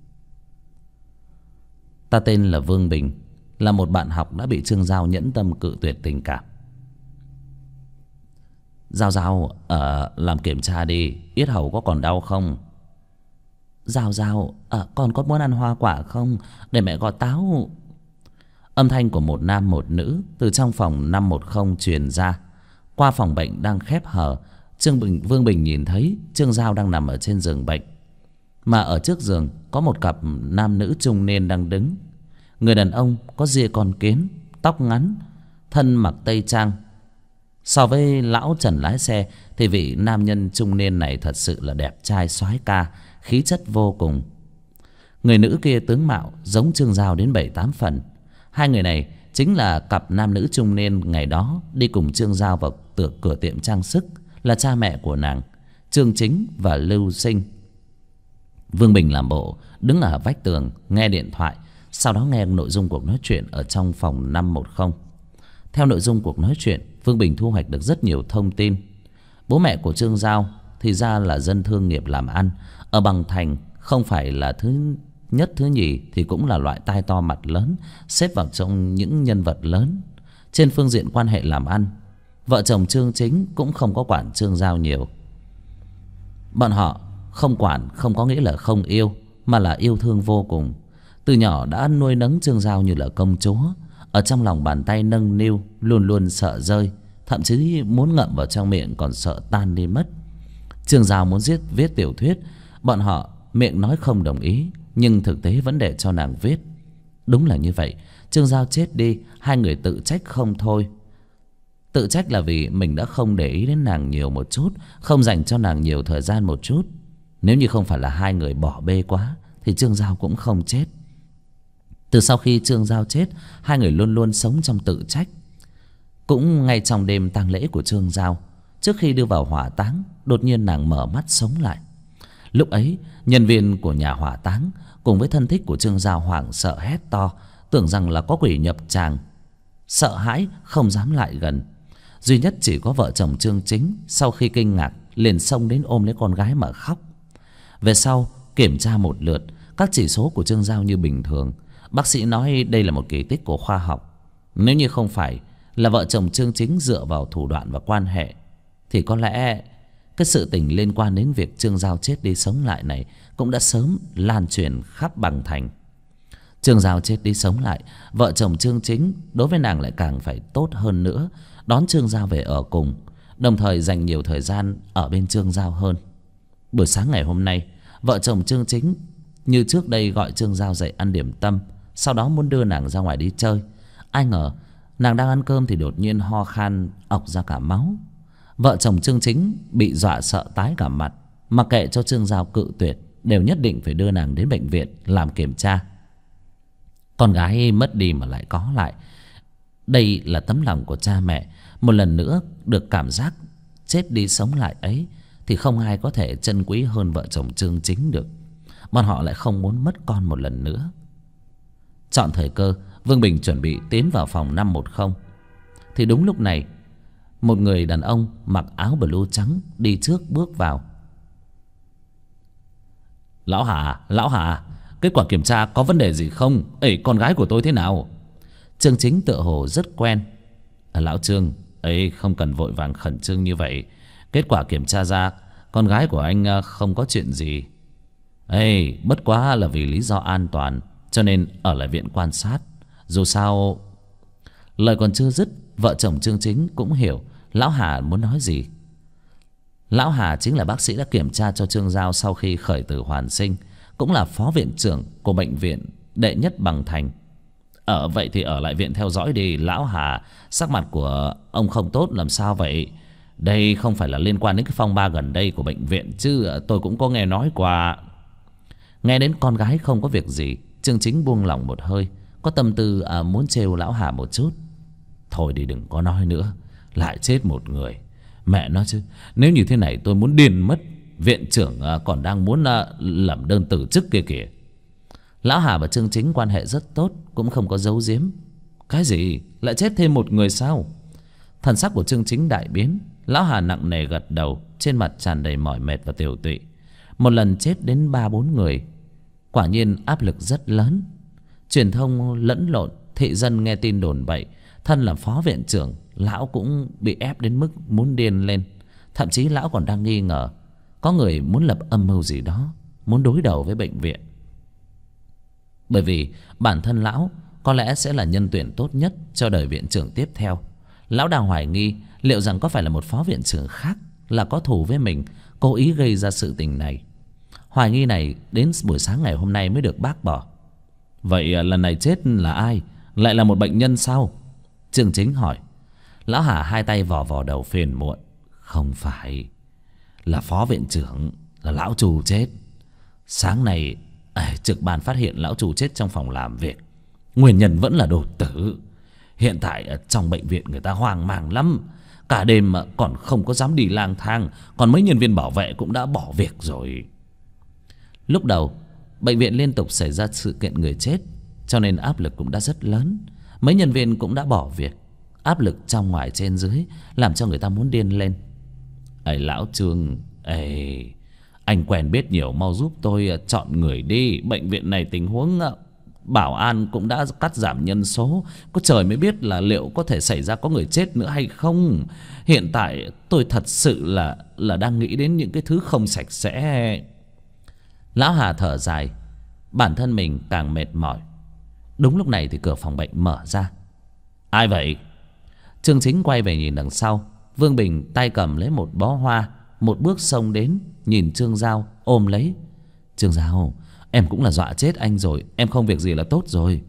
Ta tên là Vương Bình, là một bạn học đã bị Trương Giao nhẫn tâm cự tuyệt tình cảm. Giao làm kiểm tra đi, yết hầu có còn đau không? Giao con có muốn ăn hoa quả không? Để mẹ gọt táo. Âm thanh của một nam một nữ từ trong phòng 510 truyền ra. Qua phòng bệnh đang khép hờ, Vương Bình nhìn thấy Trương Giao đang nằm ở trên giường bệnh, mà ở trước giường có một cặp nam nữ trung niên đang đứng. Người đàn ông có ria con kiến, tóc ngắn, thân mặc tây trang, So với lão Trần lái xe thì vị nam nhân trung niên này thật sự là đẹp trai soái ca, khí chất vô cùng. Người nữ kia tướng mạo giống Trương Giao đến 7-8 phần. Hai người này chính là cặp nam nữ trung niên ngày đó đi cùng Trương Giao vào cửa tiệm trang sức, là cha mẹ của nàng, Trương Chính và Lưu Sinh. Vương Bình làm bộ đứng ở vách tường nghe điện thoại, sau đó nghe nội dung cuộc nói chuyện ở trong phòng 510. Theo nội dung cuộc nói chuyện, Vương Bình thu hoạch được rất nhiều thông tin. Bố mẹ của Trương Giao thì ra là dân thương nghiệp làm ăn ở Bằng Thành, không phải là thứ nhất thứ nhì thì cũng là loại tai to mặt lớn, xếp vào trong những nhân vật lớn. Trên phương diện quan hệ làm ăn, vợ chồng Trương Chính cũng không có quản Trương Giao nhiều. Bọn họ không quản không có nghĩa là không yêu, mà là yêu thương vô cùng. Từ nhỏ đã nuôi nấng Trương Giao như là công chúa, ở trong lòng bàn tay nâng niu, luôn luôn sợ rơi, thậm chí muốn ngậm vào trong miệng còn sợ tan đi mất. Trương Giao muốn viết tiểu thuyết, bọn họ miệng nói không đồng ý, nhưng thực tế vẫn để cho nàng viết. Đúng là như vậy, Trương Giao chết đi, hai người tự trách không thôi. Tự trách là vì mình đã không để ý đến nàng nhiều một chút, không dành cho nàng nhiều thời gian một chút. Nếu như không phải là hai người bỏ bê quá thì Trương Giao cũng không chết. Từ sau khi Trương Giao chết, hai người luôn luôn sống trong tự trách. Cũng ngay trong đêm tang lễ của Trương Giao, trước khi đưa vào hỏa táng, đột nhiên nàng mở mắt sống lại. Lúc ấy nhân viên của nhà hỏa táng cùng với thân thích của Trương Giao hoảng sợ hét to, tưởng rằng là có quỷ nhập tràng, sợ hãi không dám lại gần. Duy nhất chỉ có vợ chồng Trương Chính sau khi kinh ngạc liền xông đến ôm lấy con gái mà khóc. Về sau kiểm tra một lượt, các chỉ số của Trương Giao như bình thường. Bác sĩ nói đây là một kỳ tích của khoa học. Nếu như không phải là vợ chồng Trương Chính dựa vào thủ đoạn và quan hệ, thì có lẽ cái sự tình liên quan đến việc Trương Giao chết đi sống lại này cũng đã sớm lan truyền khắp Bằng Thành. Trương Giao chết đi sống lại, vợ chồng Trương Chính đối với nàng lại càng phải tốt hơn nữa, đón Trương Giao về ở cùng, đồng thời dành nhiều thời gian ở bên Trương Giao hơn. Buổi sáng ngày hôm nay, vợ chồng Trương Chính như trước đây gọi Trương Giao dậy ăn điểm tâm, sau đó muốn đưa nàng ra ngoài đi chơi. Ai ngờ nàng đang ăn cơm thì đột nhiên ho khan ọc ra cả máu. Vợ chồng Trương Chính bị dọa sợ tái cả mặt, mặc kệ cho Trương Giao cự tuyệt, đều nhất định phải đưa nàng đến bệnh viện làm kiểm tra. Con gái mất đi mà lại có lại, đây là tấm lòng của cha mẹ. Một lần nữa được cảm giác chết đi sống lại ấy thì không ai có thể trân quý hơn vợ chồng Trương Chính được. Bọn họ lại không muốn mất con một lần nữa. Chọn thời cơ, Vương Bình chuẩn bị tiến vào phòng 510. Thì đúng lúc này, một người đàn ông mặc áo blue trắng đi trước bước vào. Lão Hà, kết quả kiểm tra có vấn đề gì không? Ấy, con gái của tôi thế nào? Trương Chính tựa hồ rất quen. Lão Trương, ấy không cần vội vàng khẩn trương như vậy. Kết quả kiểm tra ra con gái của anh không có chuyện gì. Ấy, bất quá là vì lý do an toàn cho nên ở lại viện quan sát. Dù sao... Lời còn chưa dứt, vợ chồng Trương Chính cũng hiểu lão Hà muốn nói gì. Lão Hà chính là bác sĩ đã kiểm tra cho Trương Giao sau khi khởi tử hoàn sinh, cũng là phó viện trưởng của bệnh viện đệ nhất Bằng Thành. Vậy thì ở lại viện theo dõi đi. Lão Hà, sắc mặt của ông không tốt làm sao vậy? Đây không phải là liên quan đến cái phong ba gần đây của bệnh viện chứ? Tôi cũng có nghe nói qua. Nghe đến con gái không có việc gì, Trương Chính buông lỏng một hơi, có tâm tư muốn trêu lão Hà một chút. Thôi đi, đừng có nói nữa, lại chết một người. Mẹ nói chứ, nếu như thế này tôi muốn điên mất. Viện trưởng còn đang muốn làm đơn từ chức kia kìa. Lão Hà và Trương Chính quan hệ rất tốt, cũng không có giấu giếm. Cái gì? Lại chết thêm một người sao? Thần sắc của Trương Chính đại biến. Lão Hà nặng nề gật đầu, trên mặt tràn đầy mỏi mệt và tiều tụy. Một lần chết đến 3-4 người, quả nhiên áp lực rất lớn. Truyền thông lẫn lộn, thị dân nghe tin đồn bậy. Thân là phó viện trưởng, lão cũng bị ép đến mức muốn điên lên. Thậm chí lão còn đang nghi ngờ có người muốn lập âm mưu gì đó, muốn đối đầu với bệnh viện. Bởi vì bản thân lão có lẽ sẽ là nhân tuyển tốt nhất cho đời viện trưởng tiếp theo. Lão đang hoài nghi liệu rằng có phải là một phó viện trưởng khác là có thù với mình, cố ý gây ra sự tình này. Hoài nghi này đến buổi sáng ngày hôm nay mới được bác bỏ. Vậy lần này chết là ai? Lại là một bệnh nhân sao? Trương Chính hỏi. Lão Hà hai tay vò vò đầu phiền muộn. Không phải, là phó viện trưởng, là lão Trù chết. Sáng nay trực ban phát hiện lão Trù chết trong phòng làm việc. Nguyên nhân vẫn là đột tử. Hiện tại ở trong bệnh viện người ta hoang mang lắm. Cả đêm mà còn không có dám đi lang thang. Còn mấy nhân viên bảo vệ cũng đã bỏ việc rồi. Lúc đầu bệnh viện liên tục xảy ra sự kiện người chết, cho nên áp lực cũng đã rất lớn. Mấy nhân viên cũng đã bỏ việc. Áp lực trong ngoài trên dưới làm cho người ta muốn điên lên. Lão Trương, anh quen biết nhiều, mau giúp tôi chọn người đi. Bệnh viện này tình huống bảo an cũng đã cắt giảm nhân số. Có trời mới biết là liệu có thể xảy ra có người chết nữa hay không. Hiện tại tôi thật sự là đang nghĩ đến những cái thứ không sạch sẽ. Lão Hà thở dài. Bản thân mình càng mệt mỏi. Đúng lúc này thì cửa phòng bệnh mở ra. Ai vậy? Trương Chính quay về nhìn đằng sau. Vương Bình tay cầm lấy một bó hoa, một bước xông đến, nhìn Trương Giao ôm lấy. Trương Giao, em cũng là dọa chết anh rồi. Em không việc gì là tốt rồi.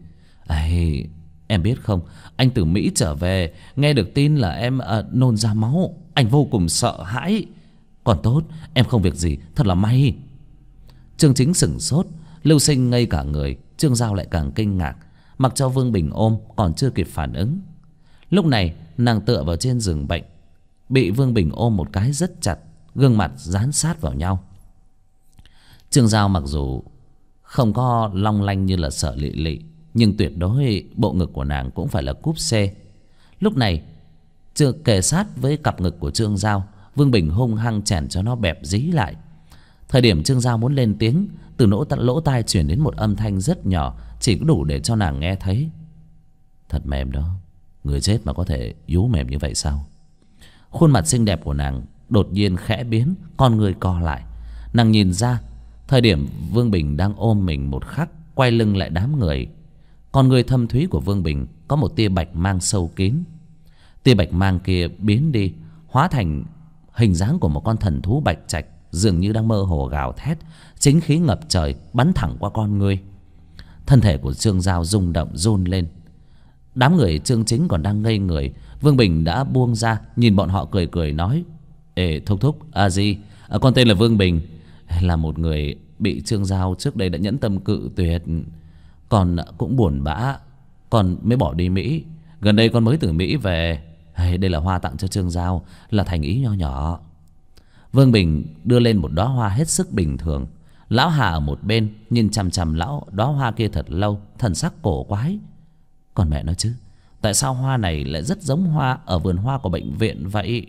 Em biết không, anh từ Mỹ trở về, nghe được tin là em nôn ra máu. Anh vô cùng sợ hãi. Còn tốt, em không việc gì, thật là may. Trương Chính sửng sốt. Lưu Sinh ngây cả người. Trương Giao lại càng kinh ngạc. Mặc cho Vương Bình ôm còn chưa kịp phản ứng. Lúc này nàng tựa vào trên giường bệnh, bị Vương Bình ôm một cái rất chặt, gương mặt dán sát vào nhau. Trương Giao mặc dù không có long lanh như là Sở Lị Lị, nhưng tuyệt đối bộ ngực của nàng cũng phải là cúp C. Lúc này chưa kề sát với cặp ngực của Trương Giao, Vương Bình hung hăng chèn cho nó bẹp dí lại. Thời điểm Trương Giao muốn lên tiếng, từ lỗ tai truyền đến một âm thanh rất nhỏ, chỉ có đủ để cho nàng nghe thấy. Thật mềm đó. Người chết mà có thể vú mềm như vậy sao? Khuôn mặt xinh đẹp của nàng đột nhiên khẽ biến, con người co lại. Nàng nhìn ra, thời điểm Vương Bình đang ôm mình một khắc, quay lưng lại đám người. Con người thâm thúy của Vương Bình có một tia bạch mang sâu kín. Tia bạch mang kia biến đi, hóa thành hình dáng của một con thần thú bạch trạch, dường như đang mơ hồ gào thét, chính khí ngập trời bắn thẳng qua con người. Thân thể của Trương Giao rung động run lên. Đám người Trương Chính còn đang ngây người. Vương Bình đã buông ra, nhìn bọn họ cười cười nói: Thúc thúc, Di, con tên là Vương Bình, là một người bị Trương Giao trước đây đã nhẫn tâm cự tuyệt. Con cũng buồn bã, con mới bỏ đi Mỹ. Gần đây con mới từ Mỹ về. Đây là hoa tặng cho Trương Giao, là thành ý nho nhỏ. Vương Bình đưa lên một đóa hoa hết sức bình thường. Lão Hà ở một bên nhìn chằm chằm đóa hoa kia thật lâu, thần sắc cổ quái. Còn mẹ nó chứ, tại sao hoa này lại rất giống hoa ở vườn hoa của bệnh viện vậy?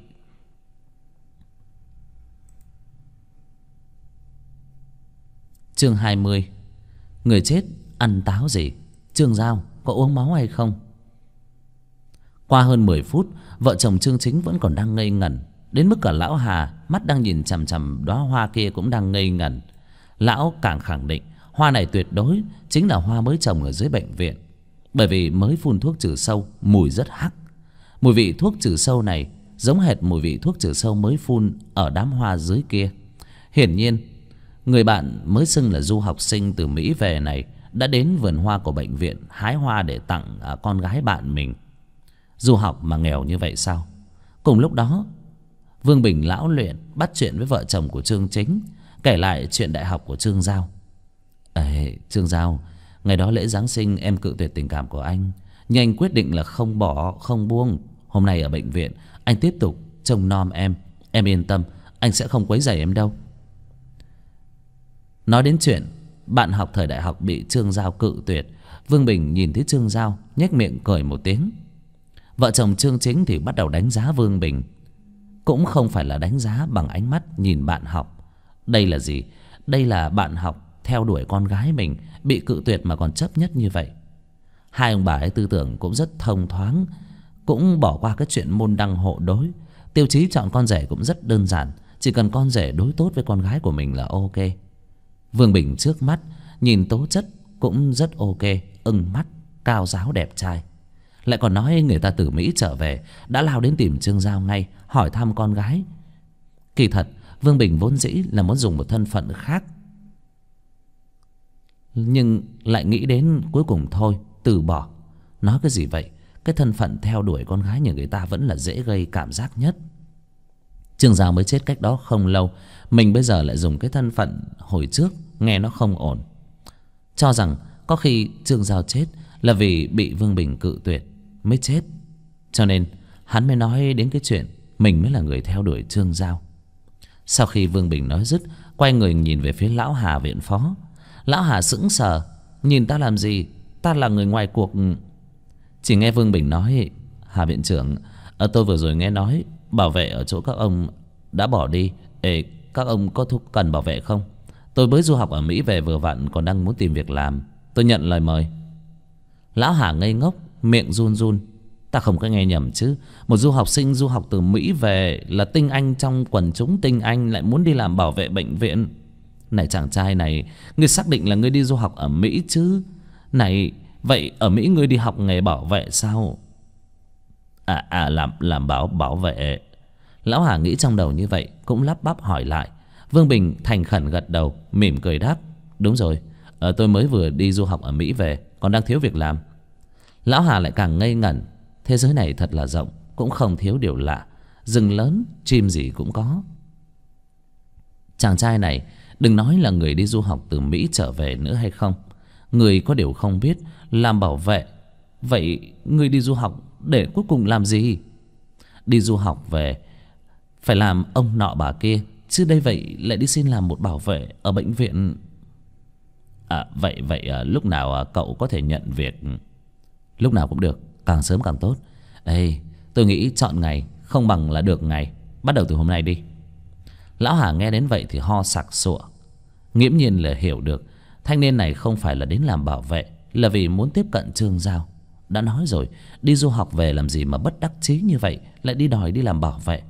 Chương 20. Người chết ăn táo gì? Trương Giao có uống máu hay không? Qua hơn 10 phút, vợ chồng Trương Chính vẫn còn đang ngây ngẩn. Đến mức cả lão Hà mắt đang nhìn chằm chằm đóa hoa kia cũng đang ngây ngẩn. Lão càng khẳng định hoa này tuyệt đối chính là hoa mới trồng ở dưới bệnh viện. Bởi vì mới phun thuốc trừ sâu, mùi rất hắc. Mùi vị thuốc trừ sâu này giống hệt mùi vị thuốc trừ sâu mới phun ở đám hoa dưới kia. Hiển nhiên người bạn mới xưng là du học sinh từ Mỹ về này đã đến vườn hoa của bệnh viện hái hoa để tặng con gái bạn mình. Du học mà nghèo như vậy sao? Cùng lúc đó, Vương Bình lão luyện bắt chuyện với vợ chồng của Trương Chính, kể lại chuyện đại học của Trương Giao. Trương Giao, ngày đó lễ Giáng sinh em cự tuyệt tình cảm của anh, nhưng anh quyết định là không bỏ không buông. Hôm nay ở bệnh viện anh tiếp tục trông nom em yên tâm, anh sẽ không quấy rầy em đâu. Nói đến chuyện bạn học thời đại học bị Trương Giao cự tuyệt, Vương Bình nhìn thấy Trương Giao nhếch miệng cười một tiếng. Vợ chồng Trương Chính thì bắt đầu đánh giá Vương Bình. Cũng không phải là đánh giá bằng ánh mắt nhìn bạn học. Đây là gì? Đây là bạn học theo đuổi con gái mình, bị cự tuyệt mà còn chấp nhất như vậy. Hai ông bà ấy tư tưởng cũng rất thông thoáng, cũng bỏ qua cái chuyện môn đăng hộ đối. Tiêu chí chọn con rể cũng rất đơn giản, chỉ cần con rể đối tốt với con gái của mình là ok. Vương Bình trước mắt nhìn tố chất cũng rất ok, ưng mắt, cao ráo đẹp trai. Lại còn nói người ta từ Mỹ trở về đã lao đến tìm Trương Giao ngay, hỏi thăm con gái. Kỳ thật Vương Bình vốn dĩ là muốn dùng một thân phận khác, nhưng lại nghĩ đến cuối cùng thôi từ bỏ. Nói cái gì vậy? cái thân phận theo đuổi con gái nhà người ta vẫn là dễ gây cảm giác nhất. Trương Giao mới chết cách đó không lâu, mình bây giờ lại dùng cái thân phận hồi trước, nghe nó không ổn. Cho rằng có khi Trương Giao chết là vì bị Vương Bình cự tuyệt mới chết, cho nên hắn mới nói đến cái chuyện mình mới là người theo đuổi Trương Giao. Sau khi Vương Bình nói dứt, quay người nhìn về phía lão Hà viện phó. Lão Hà sững sờ, nhìn ta làm gì, ta là người ngoài cuộc. Chỉ nghe Vương Bình nói: Hà viện trưởng, tôi vừa rồi nghe nói bảo vệ ở chỗ các ông đã bỏ đi. Các ông có cần bảo vệ không? Tôi mới du học ở Mỹ về vừa vặn, còn đang muốn tìm việc làm. Tôi nhận lời mời. Lão Hà ngây ngốc, miệng run run. Ta không có nghe nhầm chứ? Một du học sinh du học từ Mỹ về là tinh anh trong quần chúng tinh anh, lại muốn đi làm bảo vệ bệnh viện. Này chàng trai này, ngươi xác định là ngươi đi du học ở Mỹ chứ? Này, vậy ở Mỹ ngươi đi học nghề bảo vệ sao? Làm bảo vệ. Lão Hà nghĩ trong đầu như vậy, cũng lắp bắp hỏi lại. Vương Bình thành khẩn gật đầu, mỉm cười đáp: Đúng rồi, tôi mới vừa đi du học ở Mỹ về, còn đang thiếu việc làm. Lão Hà lại càng ngây ngẩn. Thế giới này thật là rộng, cũng không thiếu điều lạ. Rừng lớn, chim gì cũng có. Chàng trai này đừng nói là người đi du học từ Mỹ trở về nữa hay không. Người có điều không biết, làm bảo vệ. Vậy người đi du học để cuối cùng làm gì? Đi du học về phải làm ông nọ bà kia, chứ đây vậy lại đi xin làm một bảo vệ ở bệnh viện. Vậy lúc nào cậu có thể nhận việc? Lúc nào cũng được, càng sớm càng tốt. Tôi nghĩ chọn ngày không bằng là được ngày. Bắt đầu từ hôm nay đi. Lão Hà nghe đến vậy thì ho sặc sụa. Nghiễm nhiên là hiểu được thanh niên này không phải là đến làm bảo vệ, là vì muốn tiếp cận Trương Giao. Đã nói rồi, đi du học về làm gì mà bất đắc chí như vậy, lại đi đòi đi làm bảo vệ.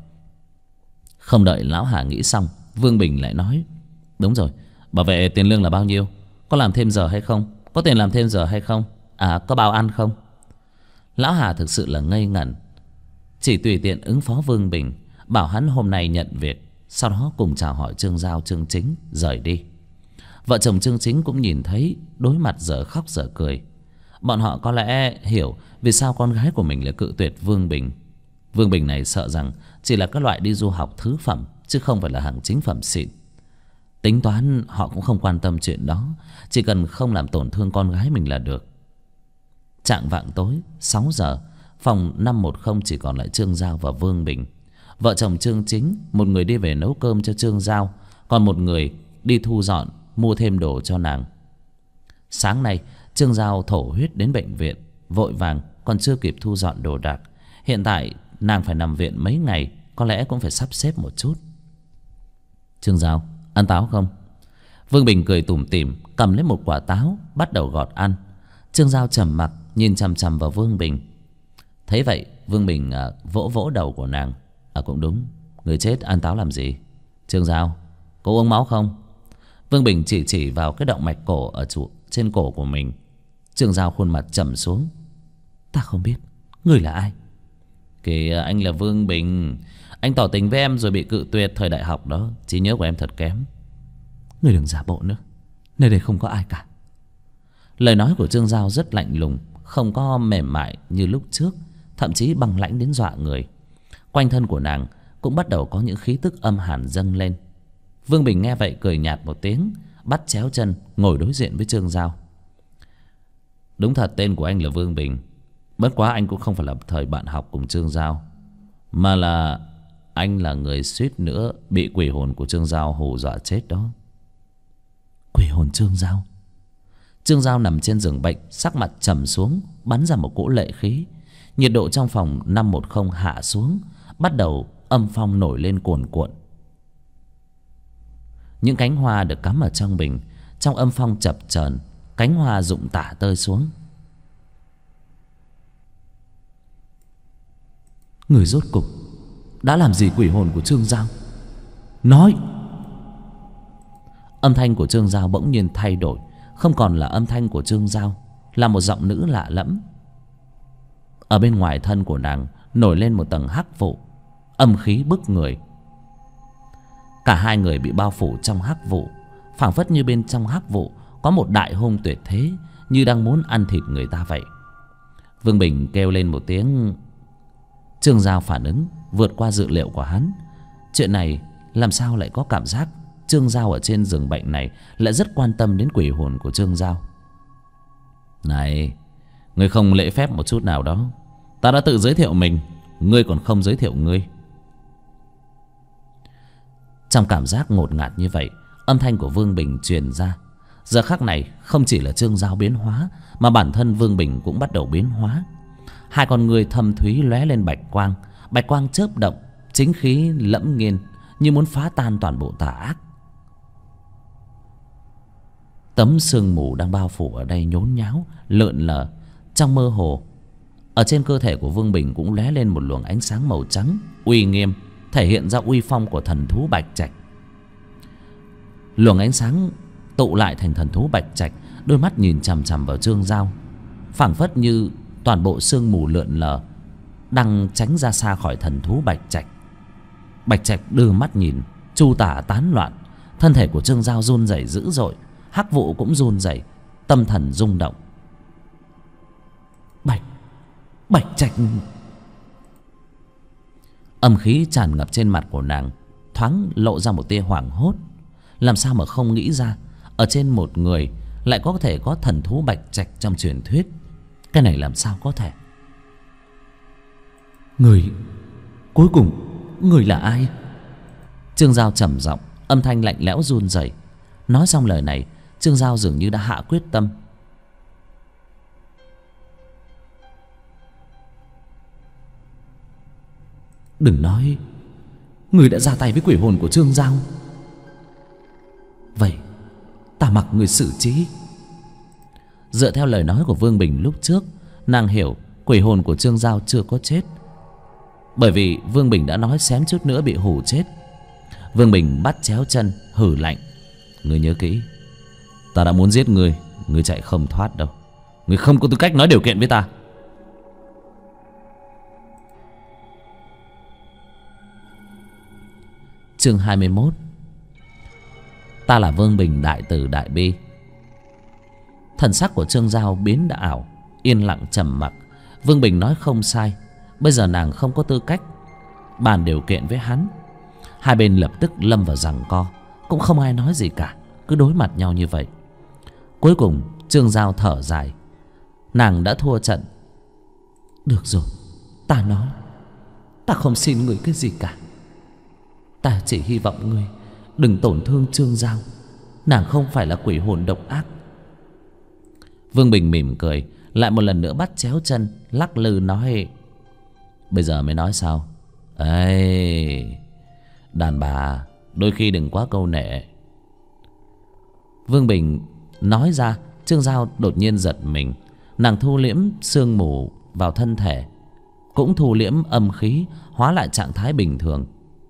Không đợi lão Hà nghĩ xong, Vương Bình lại nói: Đúng rồi, bảo vệ tiền lương là bao nhiêu? Có làm thêm giờ hay không? Có tiền làm thêm giờ hay không? Có bao ăn không? Lão Hà thực sự là ngây ngẩn, chỉ tùy tiện ứng phó Vương Bình, bảo hắn hôm nay nhận việc, sau đó cùng chào hỏi Trương Giao, Trương Chính rời đi. Vợ chồng Trương Chính cũng nhìn thấy, đối mặt dở khóc dở cười. Bọn họ có lẽ hiểu vì sao con gái của mình lại cự tuyệt Vương Bình. Vương Bình này sợ rằng chỉ là các loại đi du học thứ phẩm, chứ không phải là hàng chính phẩm xịn. Tính toán họ cũng không quan tâm chuyện đó, chỉ cần không làm tổn thương con gái mình là được. Chạng vạng tối 6 giờ, phòng 510 chỉ còn lại Trương Giao và Vương Bình. Vợ chồng Trương Chính, một người đi về nấu cơm cho Trương Giao, còn một người đi thu dọn mua thêm đồ cho nàng. Sáng nay Trương Giao thổ huyết đến bệnh viện, vội vàng còn chưa kịp thu dọn đồ đạc. Hiện tại nàng phải nằm viện mấy ngày, có lẽ cũng phải sắp xếp một chút. Trương Giao, ăn táo không? Vương Bình cười tủm tỉm, cầm lấy một quả táo, bắt đầu gọt ăn. Trương Giao trầm mặc nhìn chằm chằm vào Vương Bình. Thấy vậy, Vương Bình vỗ vỗ đầu của nàng. Cũng đúng, người chết ăn táo làm gì? Trương Giao, có uống máu không? Vương Bình chỉ vào cái động mạch cổ ở trên cổ của mình. Trương Giao khuôn mặt trầm xuống. Ta không biết, người là ai? Kìa, anh là Vương Bình. Anh tỏ tình với em rồi bị cự tuyệt thời đại học đó. Trí nhớ của em thật kém. Người đừng giả bộ nữa, nơi đây không có ai cả. Lời nói của Trương Giao rất lạnh lùng, không có mềm mại như lúc trước, thậm chí băng lãnh đến dọa người. Quanh thân của nàng cũng bắt đầu có những khí tức âm hàn dâng lên. Vương Bình nghe vậy cười nhạt một tiếng, bắt chéo chân ngồi đối diện với Trương Giao. Đúng thật tên của anh là Vương Bình, bất quá anh cũng không phải là thời bạn học cùng Trương Giao, mà là anh là người suýt nữa bị quỷ hồn của Trương Giao hù dọa chết đó. Quỷ hồn Trương Giao? Trương Giao nằm trên giường bệnh, sắc mặt trầm xuống, bắn ra một cỗ lệ khí. Nhiệt độ trong phòng 510 hạ xuống, bắt đầu âm phong nổi lên cuồn cuộn. Những cánh hoa được cắm ở trong bình, trong âm phong chập chờn, cánh hoa rụng tả tơi xuống. Người rốt cục đã làm gì quỷ hồn của Trương Giao? Nói! Âm thanh của Trương Giao bỗng nhiên thay đổi, không còn là âm thanh của Trương Giao, là một giọng nữ lạ lẫm. Ở bên ngoài thân của nàng nổi lên một tầng hắc vụ, âm khí bức người. Cả hai người bị bao phủ trong hắc vụ, phảng phất như bên trong hắc vụ có một đại hung tuyệt thế, như đang muốn ăn thịt người ta vậy. Vương Bình kêu lên một tiếng. Trương Giao phản ứng vượt qua dự liệu của hắn. Chuyện này làm sao lại có cảm giác Trương Giao ở trên giường bệnh này lại rất quan tâm đến quỷ hồn của Trương Giao. Này, ngươi không lễ phép một chút nào đó. Ta đã tự giới thiệu mình, ngươi còn không giới thiệu ngươi. Trong cảm giác ngột ngạt như vậy, âm thanh của Vương Bình truyền ra. Giờ khắc này không chỉ là Trương Giao biến hóa, mà bản thân Vương Bình cũng bắt đầu biến hóa. Hai con ngươi thâm thúy lóe lên bạch quang. Bạch quang chớp động, chính khí lẫm nghiền, như muốn phá tan toàn bộ tà ác. Tấm sương mù đang bao phủ ở đây nhốn nháo, lượn lờ. Trong mơ hồ, ở trên cơ thể của Vương Bình cũng lóe lên một luồng ánh sáng màu trắng uy nghiêm, thể hiện ra uy phong của thần thú Bạch Trạch. Luồng ánh sáng tụ lại thành thần thú Bạch Trạch, đôi mắt nhìn chằm chằm vào Trương Giao, phảng phất như toàn bộ sương mù lượn lờ đang tránh ra xa khỏi thần thú Bạch Trạch. Bạch Trạch đưa mắt nhìn, chu tả tán loạn, thân thể của Trương Giao run rẩy dữ dội, hắc vụ cũng run rẩy, tâm thần rung động. Bạch Trạch. Âm khí tràn ngập trên mặt của nàng, thoáng lộ ra một tia hoảng hốt. Làm sao mà không nghĩ ra ở trên một người lại có thể có thần thú Bạch Trạch trong truyền thuyết. Cái này làm sao có thể? Người, cuối cùng người là ai? Trương Giao trầm giọng, âm thanh lạnh lẽo run rẩy. Nói xong lời này, Trương Giao dường như đã hạ quyết tâm. Đừng nói người đã ra tay với quỷ hồn của Trương Giao. Vậy ta mặc người xử trí. Dựa theo lời nói của Vương Bình lúc trước, nàng hiểu quỷ hồn của Trương Giao chưa có chết, bởi vì Vương Bình đã nói xém chút nữa bị hù chết. Vương Bình bắt chéo chân hử lạnh. Ngươi nhớ kỹ, ta đã muốn giết ngươi, ngươi chạy không thoát đâu. Ngươi không có tư cách nói điều kiện với ta. Chương 21. Ta là Vương Bình đại từ đại bi. Thần sắc của Trương Giao biến đã ảo, yên lặng trầm mặc. Vương Bình nói không sai, bây giờ nàng không có tư cách bàn điều kiện với hắn. Hai bên lập tức lâm vào giằng co, cũng không ai nói gì cả, cứ đối mặt nhau như vậy. Cuối cùng Trương Giao thở dài, nàng đã thua trận. Được rồi, ta nói, ta không xin người cái gì cả. Ta chỉ hy vọng ngươi đừng tổn thương Trương Giao, nàng không phải là quỷ hồn độc ác. Vương Bình mỉm cười, lại một lần nữa bắt chéo chân lắc lư nói. Bây giờ mới nói sao? Ê, đàn bà đôi khi đừng quá câu nệ. Vương Bình nói ra, Trương Giao đột nhiên giật mình. Nàng thu liễm sương mù vào thân thể, cũng thu liễm âm khí, hóa lại trạng thái bình thường.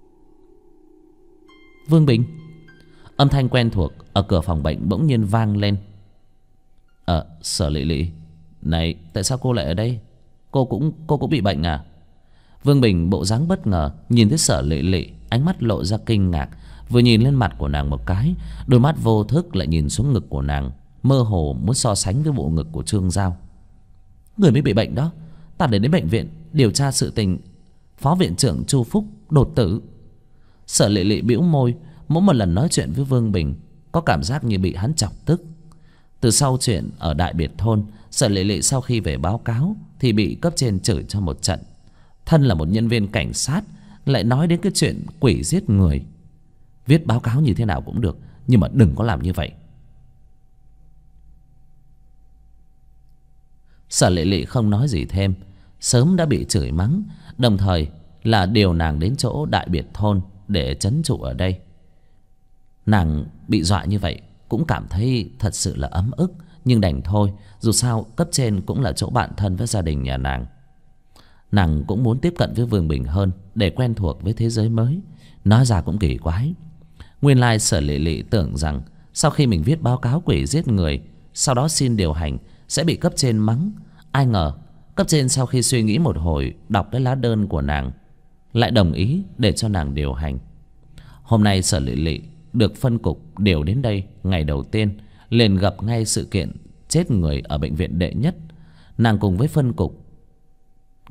Vương Bình. Âm thanh quen thuộc ở cửa phòng bệnh bỗng nhiên vang lên. Sở Lệ Lệ, này, tại sao cô lại ở đây? Cô cũng bị bệnh à? Vương Bình bộ dáng bất ngờ nhìn thấy Sở Lệ Lệ, ánh mắt lộ ra kinh ngạc. Vừa nhìn lên mặt của nàng một cái, đôi mắt vô thức lại nhìn xuống ngực của nàng, mơ hồ muốn so sánh với bộ ngực của Trương Giao. Người mới bị bệnh đó, ta đến bệnh viện điều tra sự tình Phó viện trưởng Chu Phúc đột tử. Sở Lệ Lệ bĩu môi, mỗi một lần nói chuyện với Vương Bình có cảm giác như bị hắn chọc tức. Từ sau chuyện ở Đại Biệt Thôn, Sở Lệ Lệ sau khi về báo cáo thì bị cấp trên chửi cho một trận. Thân là một nhân viên cảnh sát lại nói đến cái chuyện quỷ giết người. Viết báo cáo như thế nào cũng được, nhưng mà đừng có làm như vậy. Sở Lệ Lệ không nói gì thêm, sớm đã bị chửi mắng, đồng thời là điều nàng đến chỗ Đại Biệt Thôn để trấn trụ ở đây. Nàng bị dọa như vậy cũng cảm thấy thật sự là ấm ức, nhưng đành thôi, dù sao cấp trên cũng là chỗ bạn thân với gia đình nhà nàng. Nàng cũng muốn tiếp cận với Vương Bình hơn để quen thuộc với thế giới mới. Nói ra cũng kỳ quái, nguyên lai Sở Lệ Lệ tưởng rằng sau khi mình viết báo cáo quỷ giết người, sau đó xin điều hành sẽ bị cấp trên mắng. Ai ngờ cấp trên sau khi suy nghĩ một hồi, đọc cái lá đơn của nàng, lại đồng ý để cho nàng điều hành. Hôm nay Sở Lệ Lệ được phân cục điều đến đây ngày đầu tiên, liền gặp ngay sự kiện chết người ở bệnh viện đệ nhất. Nàng cùng với phân cục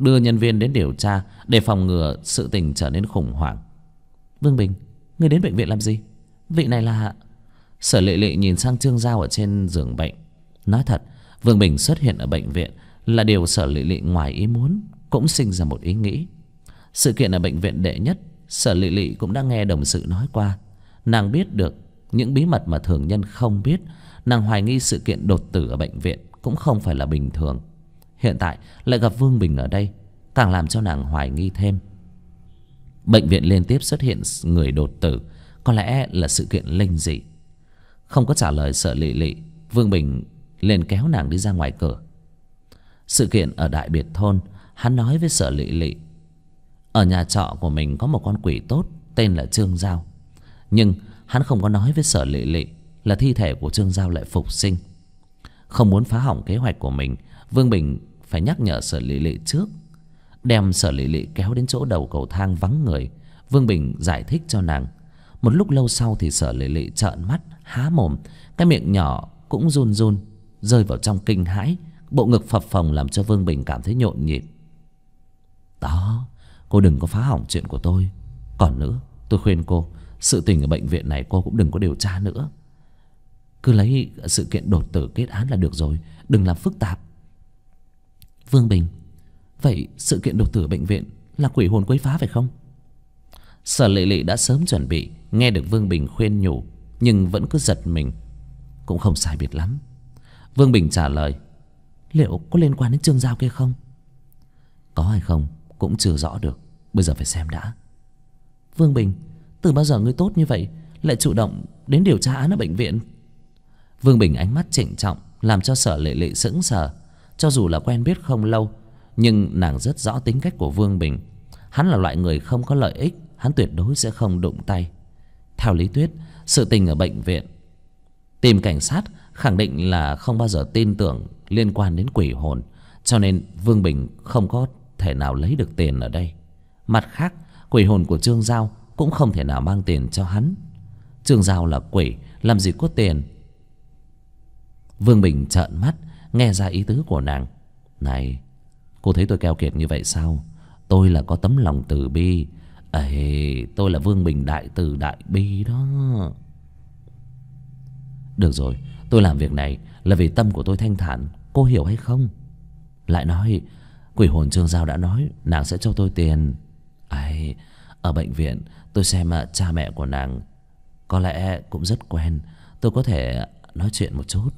đưa nhân viên đến điều tra để phòng ngừa sự tình trở nên khủng hoảng. Vương Bình, ngươi đến bệnh viện làm gì? Vị này là... Sở Lệ Lệ nhìn sang Trương Giao ở trên giường bệnh. Nói thật, Vương Bình xuất hiện ở bệnh viện là điều Sở Lệ Lệ ngoài ý muốn, cũng sinh ra một ý nghĩ. Sự kiện ở bệnh viện đệ nhất, Sở Lệ Lệ cũng đã nghe đồng sự nói qua. Nàng biết được những bí mật mà thường nhân không biết. Nàng hoài nghi sự kiện đột tử ở bệnh viện cũng không phải là bình thường. Hiện tại lại gặp Vương Bình ở đây, càng làm cho nàng hoài nghi thêm. Bệnh viện liên tiếp xuất hiện người đột tử, có lẽ là sự kiện linh dị. Không có trả lời Sở Lệ Lệ, Vương Bình liền kéo nàng đi ra ngoài cửa. Sự kiện ở Đại Biệt Thôn, hắn nói với Sở Lệ Lệ ở nhà trọ của mình có một con quỷ tốt tên là Trương Giao. Nhưng hắn không có nói với Sở Lệ Lệ là thi thể của Trương Giao lại phục sinh. Không muốn phá hỏng kế hoạch của mình, Vương Bình phải nhắc nhở Sở Lệ Lệ trước. Đem Sở Lệ Lệ kéo đến chỗ đầu cầu thang vắng người, Vương Bình giải thích cho nàng. Một lúc lâu sau thì Sở Lệ Lệ trợn mắt há mồm, cái miệng nhỏ cũng run run, rơi vào trong kinh hãi, bộ ngực phập phồng làm cho Vương Bình cảm thấy nhộn nhịp. Đó, cô đừng có phá hỏng chuyện của tôi. Còn nữa, tôi khuyên cô, sự tình ở bệnh viện này cô cũng đừng có điều tra nữa. Cứ lấy sự kiện đột tử kết án là được rồi, đừng làm phức tạp. Vương Bình, vậy sự kiện đột tử ở bệnh viện là quỷ hồn quấy phá phải không? Sở Lệ Lệ đã sớm chuẩn bị, nghe được Vương Bình khuyên nhủ, nhưng vẫn cứ giật mình. Cũng không sai biệt lắm. Vương Bình trả lời, liệu có liên quan đến Trương Giao kia không? Có hay không cũng chưa rõ được, bây giờ phải xem đã. Vương Bình, từ bao giờ ngươi tốt như vậy lại chủ động đến điều tra án ở bệnh viện? Vương Bình ánh mắt trịnh trọng làm cho Sở Lệ Lệ sững sờ. Cho dù là quen biết không lâu, nhưng nàng rất rõ tính cách của Vương Bình. Hắn là loại người không có lợi ích, hắn tuyệt đối sẽ không đụng tay. Theo lý thuyết, sự tình ở bệnh viện, tìm cảnh sát khẳng định là không bao giờ tin tưởng liên quan đến quỷ hồn, cho nên Vương Bình không có thể nào lấy được tiền ở đây. Mặt khác, quỷ hồn của Trương Giao cũng không thể nào mang tiền cho hắn. Trương Giao là quỷ, làm gì có tiền. Vương Bình trợn mắt, nghe ra ý tứ của nàng. Này, cô thấy tôi keo kiệt như vậy sao? Tôi là có tấm lòng từ bi. Ấy, tôi là Vương Bình đại từ đại bi đó. Được rồi, tôi làm việc này là vì tâm của tôi thanh thản, cô hiểu hay không? Lại nói, quỷ hồn Trương Giao đã nói nàng sẽ cho tôi tiền. Ấy, ở bệnh viện tôi xem cha mẹ của nàng có lẽ cũng rất quen, tôi có thể nói chuyện một chút.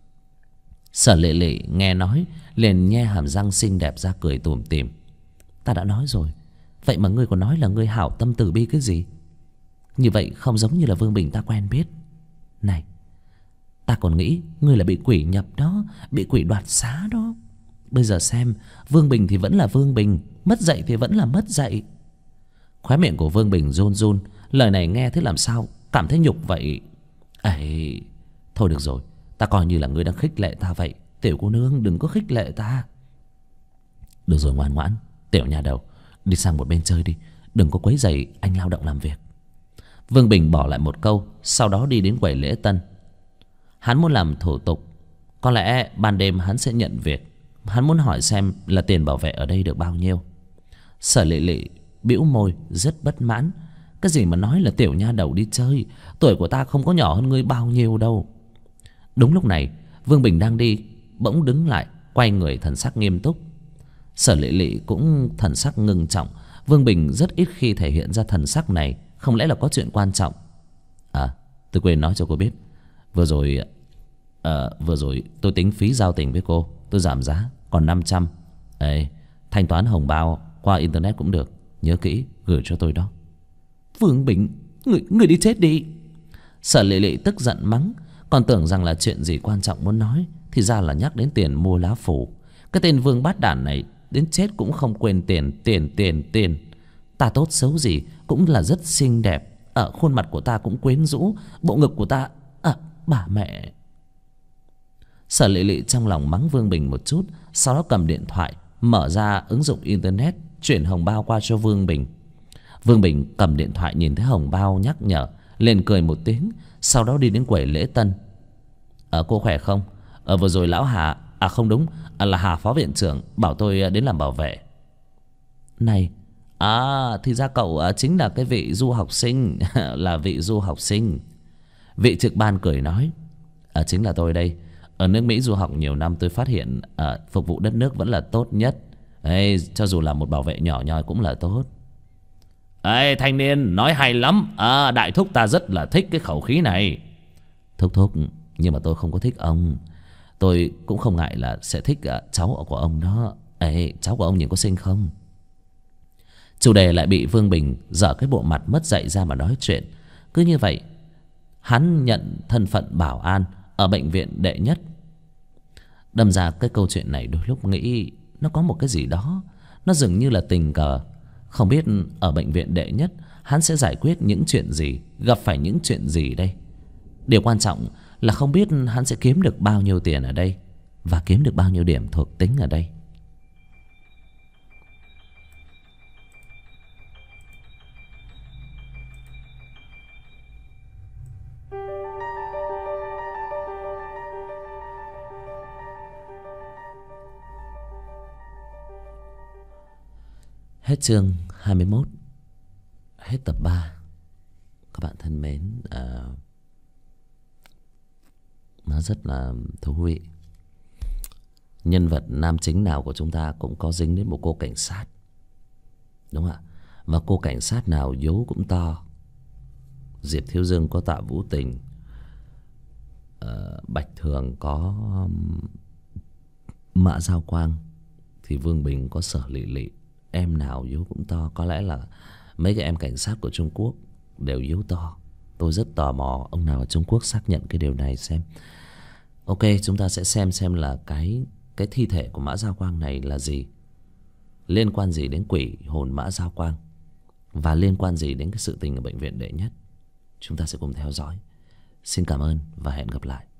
Sở Lệ Lệ nghe nói liền nhe hàm răng xinh đẹp ra cười tủm tỉm. Ta đã nói rồi, vậy mà ngươi còn nói là ngươi hảo tâm từ bi cái gì? Như vậy không giống như là Vương Bình ta quen biết. Này, ta còn nghĩ ngươi là bị quỷ nhập đó, bị quỷ đoạt xá đó. Bây giờ xem, Vương Bình thì vẫn là Vương Bình, mất dạy thì vẫn là mất dạy. Khóe miệng của Vương Bình run run, lời này nghe thế làm sao cảm thấy nhục vậy. Ấy, thôi được rồi, ta coi như là ngươi đang khích lệ ta vậy. Tiểu cô nương đừng có khích lệ ta. Được rồi, ngoan ngoãn, tiểu nhà đầu, đi sang một bên chơi đi, đừng có quấy rầy anh lao động làm việc. Vương Bình bỏ lại một câu, sau đó đi đến quầy lễ tân. Hắn muốn làm thủ tục, có lẽ ban đêm hắn sẽ nhận việc. Hắn muốn hỏi xem là tiền bảo vệ ở đây được bao nhiêu. Sở Lệ Lệ bĩu môi rất bất mãn. Cái gì mà nói là tiểu nha đầu đi chơi, tuổi của ta không có nhỏ hơn ngươi bao nhiêu đâu. Đúng lúc này, Vương Bình đang đi bỗng đứng lại, quay người thần sắc nghiêm túc. Sở Lệ Lệ cũng thần sắc ngưng trọng. Vương Bình rất ít khi thể hiện ra thần sắc này, không lẽ là có chuyện quan trọng? À, tôi quên nói cho cô biết, vừa rồi tôi tính phí giao tình với cô, tôi giảm giá còn 500. Ê, thanh toán hồng bao qua internet cũng được, nhớ kỹ gửi cho tôi đó. Vương Bình, người đi chết đi. Sở Lệ Lệ tức giận mắng, còn tưởng rằng là chuyện gì quan trọng muốn nói, thì ra là nhắc đến tiền mua lá phủ. Cái tên Vương bát đản này đến chết cũng không quên tiền. Ta tốt xấu gì cũng là rất xinh đẹp, ở khuôn mặt của ta cũng quyến rũ, bộ ngực của ta bà mẹ. Sở Lệ Lệ trong lòng mắng Vương Bình một chút, sau đó cầm điện thoại mở ra ứng dụng internet chuyển hồng bao qua cho Vương Bình. Vương Bình cầm điện thoại nhìn thấy hồng bao nhắc nhở, liền cười một tiếng, sau đó đi đến quầy lễ tân. Cô khỏe không? Vừa rồi lão Hà, không đúng, là Hà phó viện trưởng bảo tôi đến làm bảo vệ. Này, thì ra cậu chính là cái vị du học sinh. Là vị du học sinh. Vị trực ban cười nói, chính là tôi đây. Ở nước Mỹ du học nhiều năm, tôi phát hiện phục vụ đất nước vẫn là tốt nhất. Ê, cho dù là một bảo vệ nhỏ nhoi cũng là tốt. Ê, thanh niên nói hay lắm. Đại thúc ta rất là thích cái khẩu khí này. Thúc thúc, nhưng mà tôi không có thích ông. Tôi cũng không ngại là sẽ thích cháu của ông đó. Ê, cháu của ông nhìn có xinh không? Chủ đề lại bị Vương Bình dở cái bộ mặt mất dạy ra mà nói chuyện. Cứ như vậy hắn nhận thân phận bảo an ở bệnh viện đệ nhất. Đâm ra cái câu chuyện này đôi lúc nghĩ nó có một cái gì đó, nó dường như là tình cờ. Không biết ở bệnh viện đệ nhất hắn sẽ giải quyết những chuyện gì, gặp phải những chuyện gì đây. Điều quan trọng là không biết hắn sẽ kiếm được bao nhiêu tiền ở đây, và kiếm được bao nhiêu điểm thuộc tính ở đây. Hết chương 21. Hết tập 3. Các bạn thân mến, nó rất là thú vị. Nhân vật nam chính nào của chúng ta cũng có dính đến một cô cảnh sát, đúng không ạ? Và cô cảnh sát nào vú cũng to. Diệp Thiếu Dương có Tạ Vũ Tình, Bạch Thường có Mã Giao Quang, thì Vương Bình có Sở Lị Lị. Em nào vú cũng to. Có lẽ là mấy cái em cảnh sát của Trung Quốc đều vú to. Tôi rất tò mò ông nào ở Trung Quốc xác nhận cái điều này xem. Ok, chúng ta sẽ xem là cái thi thể của Mã Giao Quang này là gì, liên quan gì đến quỷ hồn Mã Giao Quang, và liên quan gì đến cái sự tình ở bệnh viện đệ nhất. Chúng ta sẽ cùng theo dõi. Xin cảm ơn và hẹn gặp lại.